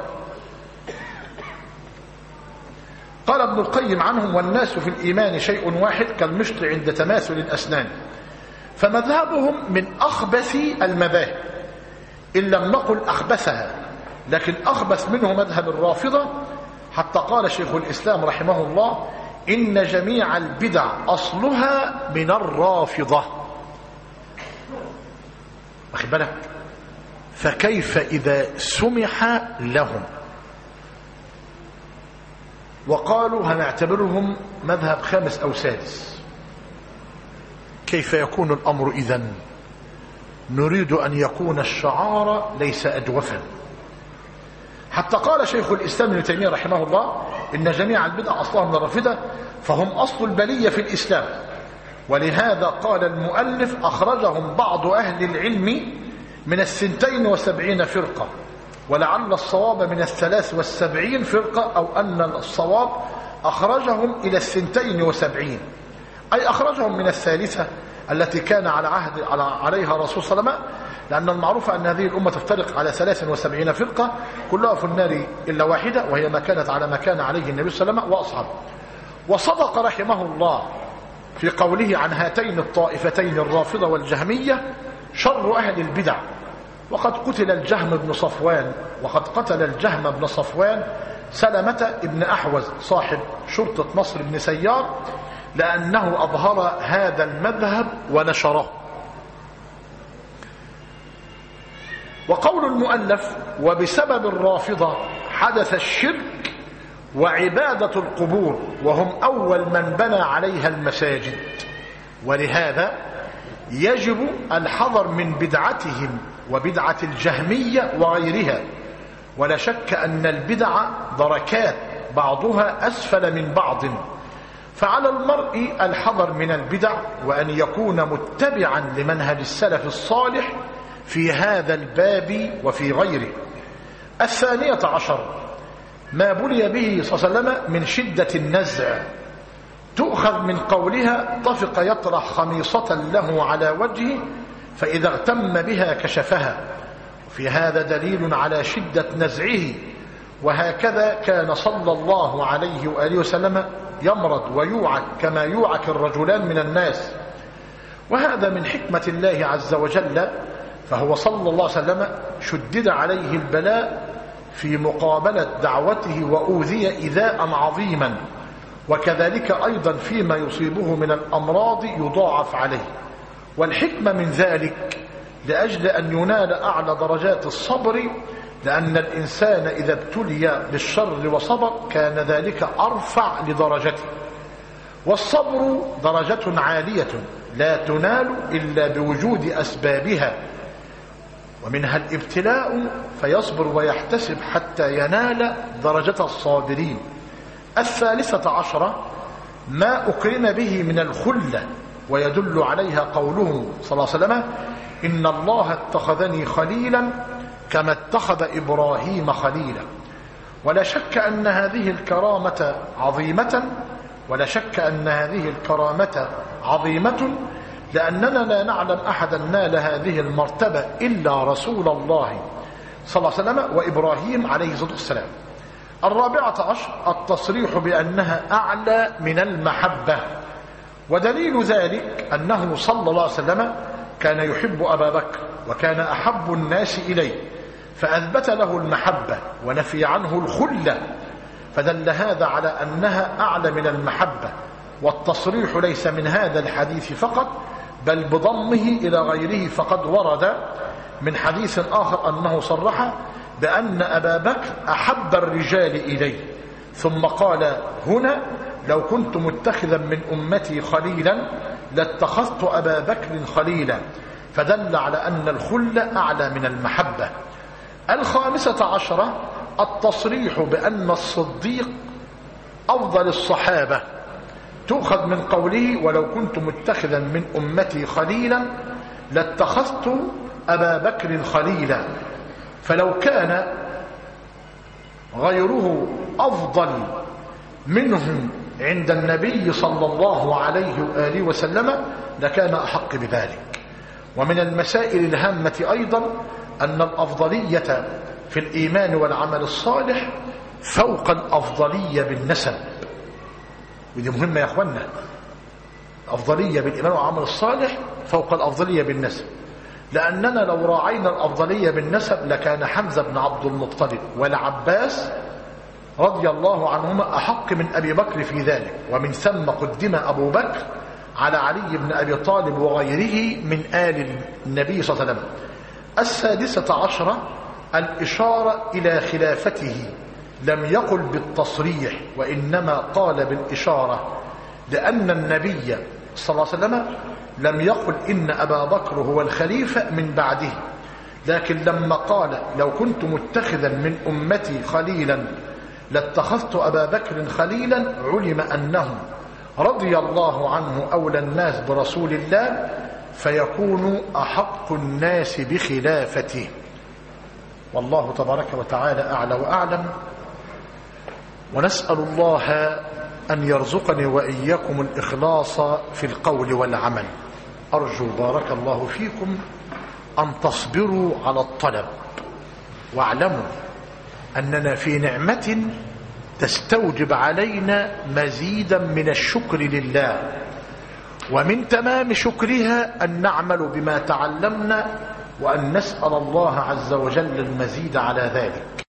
قال ابن القيم عنهم: والناس في الإيمان شيء واحد كالمشط عند تماثل الأسنان. فمذهبهم من أخبث المذاهب، إن لم نقل أخبثها، لكن أخبث منه مذهب الرافضة، حتى قال شيخ الإسلام رحمه الله: إن جميع البدع أصلها من الرافضة. واخد بالك؟ فكيف إذا سمح لهم وقالوا هنعتبرهم مذهب خامس أو سادس؟ كيف يكون الأمر إذن؟ نريد أن يكون الشعار ليس أجوفا. حتى قال شيخ الإسلام ابن تيمية رحمه الله: إن جميع البدع أصلها من الرافضة، فهم أصل البلية في الإسلام. ولهذا قال المؤلف: أخرجهم بعض أهل العلم من 72 فرقة، ولعل الصواب من 73 فرقة، أو أن الصواب أخرجهم إلى 72، أي أخرجهم من الثالثة التي كان عليها رسول صلى الله عليه وسلم، لأن المعروف أن هذه الأمة تفترق على 73 فرقة كلها في النار إلا واحدة، وهي ما كانت على ما كان عليه النبي صلى الله عليه وسلم وأصحابه. وصدق رحمه الله في قوله عن هاتين الطائفتين الرافضة والجهمية: شر أهل البدع. وقد قتل الجهم بن صفوان، وقد قتل الجهم بن صفوان سلمة بن أحوز صاحب شرطة نصر بن سيار، لأنه أظهر هذا المذهب ونشره. وقول المؤلف: وبسبب الرافضة حدث الشرك وعبادة القبور، وهم أول من بنى عليها المساجد. ولهذا يجب الحذر من بدعتهم وبدعة الجهمية وغيرها. ولا شك أن البدع دركات بعضها أسفل من بعض، فعلى المرء الحذر من البدع وأن يكون متبعا لمنهج السلف الصالح في هذا الباب وفي غيره. 12 ما بلي به صلى الله عليه وسلم من شدة النزع، تؤخذ من قولها طفق يطرح خميصة له على وجهه فإذا اغتم بها كشفها، في هذا دليل على شدة نزعه. وهكذا كان صلى الله عليه وآله وسلم يمرض ويوعك كما يوعك الرجلان من الناس، وهذا من حكمة الله عز وجل. فهو صلى الله عليه وسلم شدد عليه البلاء في مقابلة دعوته وأوذي إيذاء عظيما، وكذلك أيضا فيما يصيبه من الأمراض يضاعف عليه. والحكمة من ذلك لأجل أن ينال أعلى درجات الصبر، لأن الإنسان إذا ابتلي بالشر وصبر كان ذلك أرفع لدرجته. والصبر درجة عالية لا تنال إلا بوجود أسبابها، ومنها الابتلاء فيصبر ويحتسب حتى ينال درجة الصابرين. 13 ما أكرم به من الخلة، ويدل عليها قوله صلى الله عليه وسلم: إن الله اتخذني خليلا كما اتخذ إبراهيم خليلا. ولا شك أن هذه الكرامة عظيمة، لأننا لا نعلم أحدا نال هذه المرتبة إلا رسول الله صلى الله عليه وسلم وإبراهيم عليه الصلاة والسلام. 14 التصريح بأنها أعلى من المحبة، ودليل ذلك أنه صلى الله عليه وسلم كان يحب أبا بكر وكان أحب الناس إليه، فأثبت له المحبة ونفي عنه الخلة، فدل هذا على أنها أعلى من المحبة. والتصريح ليس من هذا الحديث فقط، بل بضمه إلى غيره، فقد ورد من حديث آخر أنه صرح بأن أبا بكر أحب الرجال إليه، ثم قال هنا: لو كنت متخذا من أمتي خليلا لاتخذت أبا بكر خليلا، فدل على أن الخلة أعلى من المحبة. 15 التصريح بأن الصديق أفضل الصحابة، تؤخذ من قوله: ولو كنت متخذا من أمتي خليلا لاتخذت أبا بكر خليلا. فلو كان غيره أفضل منهم عند النبي صلى الله عليه وآله وسلم لكان أحق بذلك. ومن المسائل الهامة أيضا أن الأفضلية في الإيمان والعمل الصالح فوق الأفضلية بالنسب، ودي مهمة يا أخوانا. الأفضلية بالإيمان والعمل الصالح فوق الأفضلية بالنسب، لأننا لو راعينا الأفضلية بالنسب لكان حمزة بن عبد المطلب والعباس رضي الله عنهما أحق من أبي بكر في ذلك، ومن ثم قدم أبو بكر على علي بن أبي طالب وغيره من آل النبي صلى الله عليه وسلم. 16 الإشارة إلى خلافته، لم يقل بالتصريح وإنما قال بالإشارة، لأن النبي صلى الله عليه وسلم لم يقل إن أبا بكر هو الخليفة من بعده، لكن لما قال: لو كنت متخذا من أمتي خليلا لاتخذت أبا بكر خليلا، علم أنه رضي الله عنه أولى الناس برسول الله، فيكون أحق الناس بخلافته. والله تبارك وتعالى أعلى وأعلم، ونسأل الله أن يرزقني وإياكم الإخلاص في القول والعمل. أرجو بارك الله فيكم أن تصبروا على الطلب، واعلموا أننا في نعمة تستوجب علينا مزيدا من الشكر لله، ومن تمام شكرها أن نعمل بما تعلمنا وأن نسأل الله عز وجل المزيد على ذلك.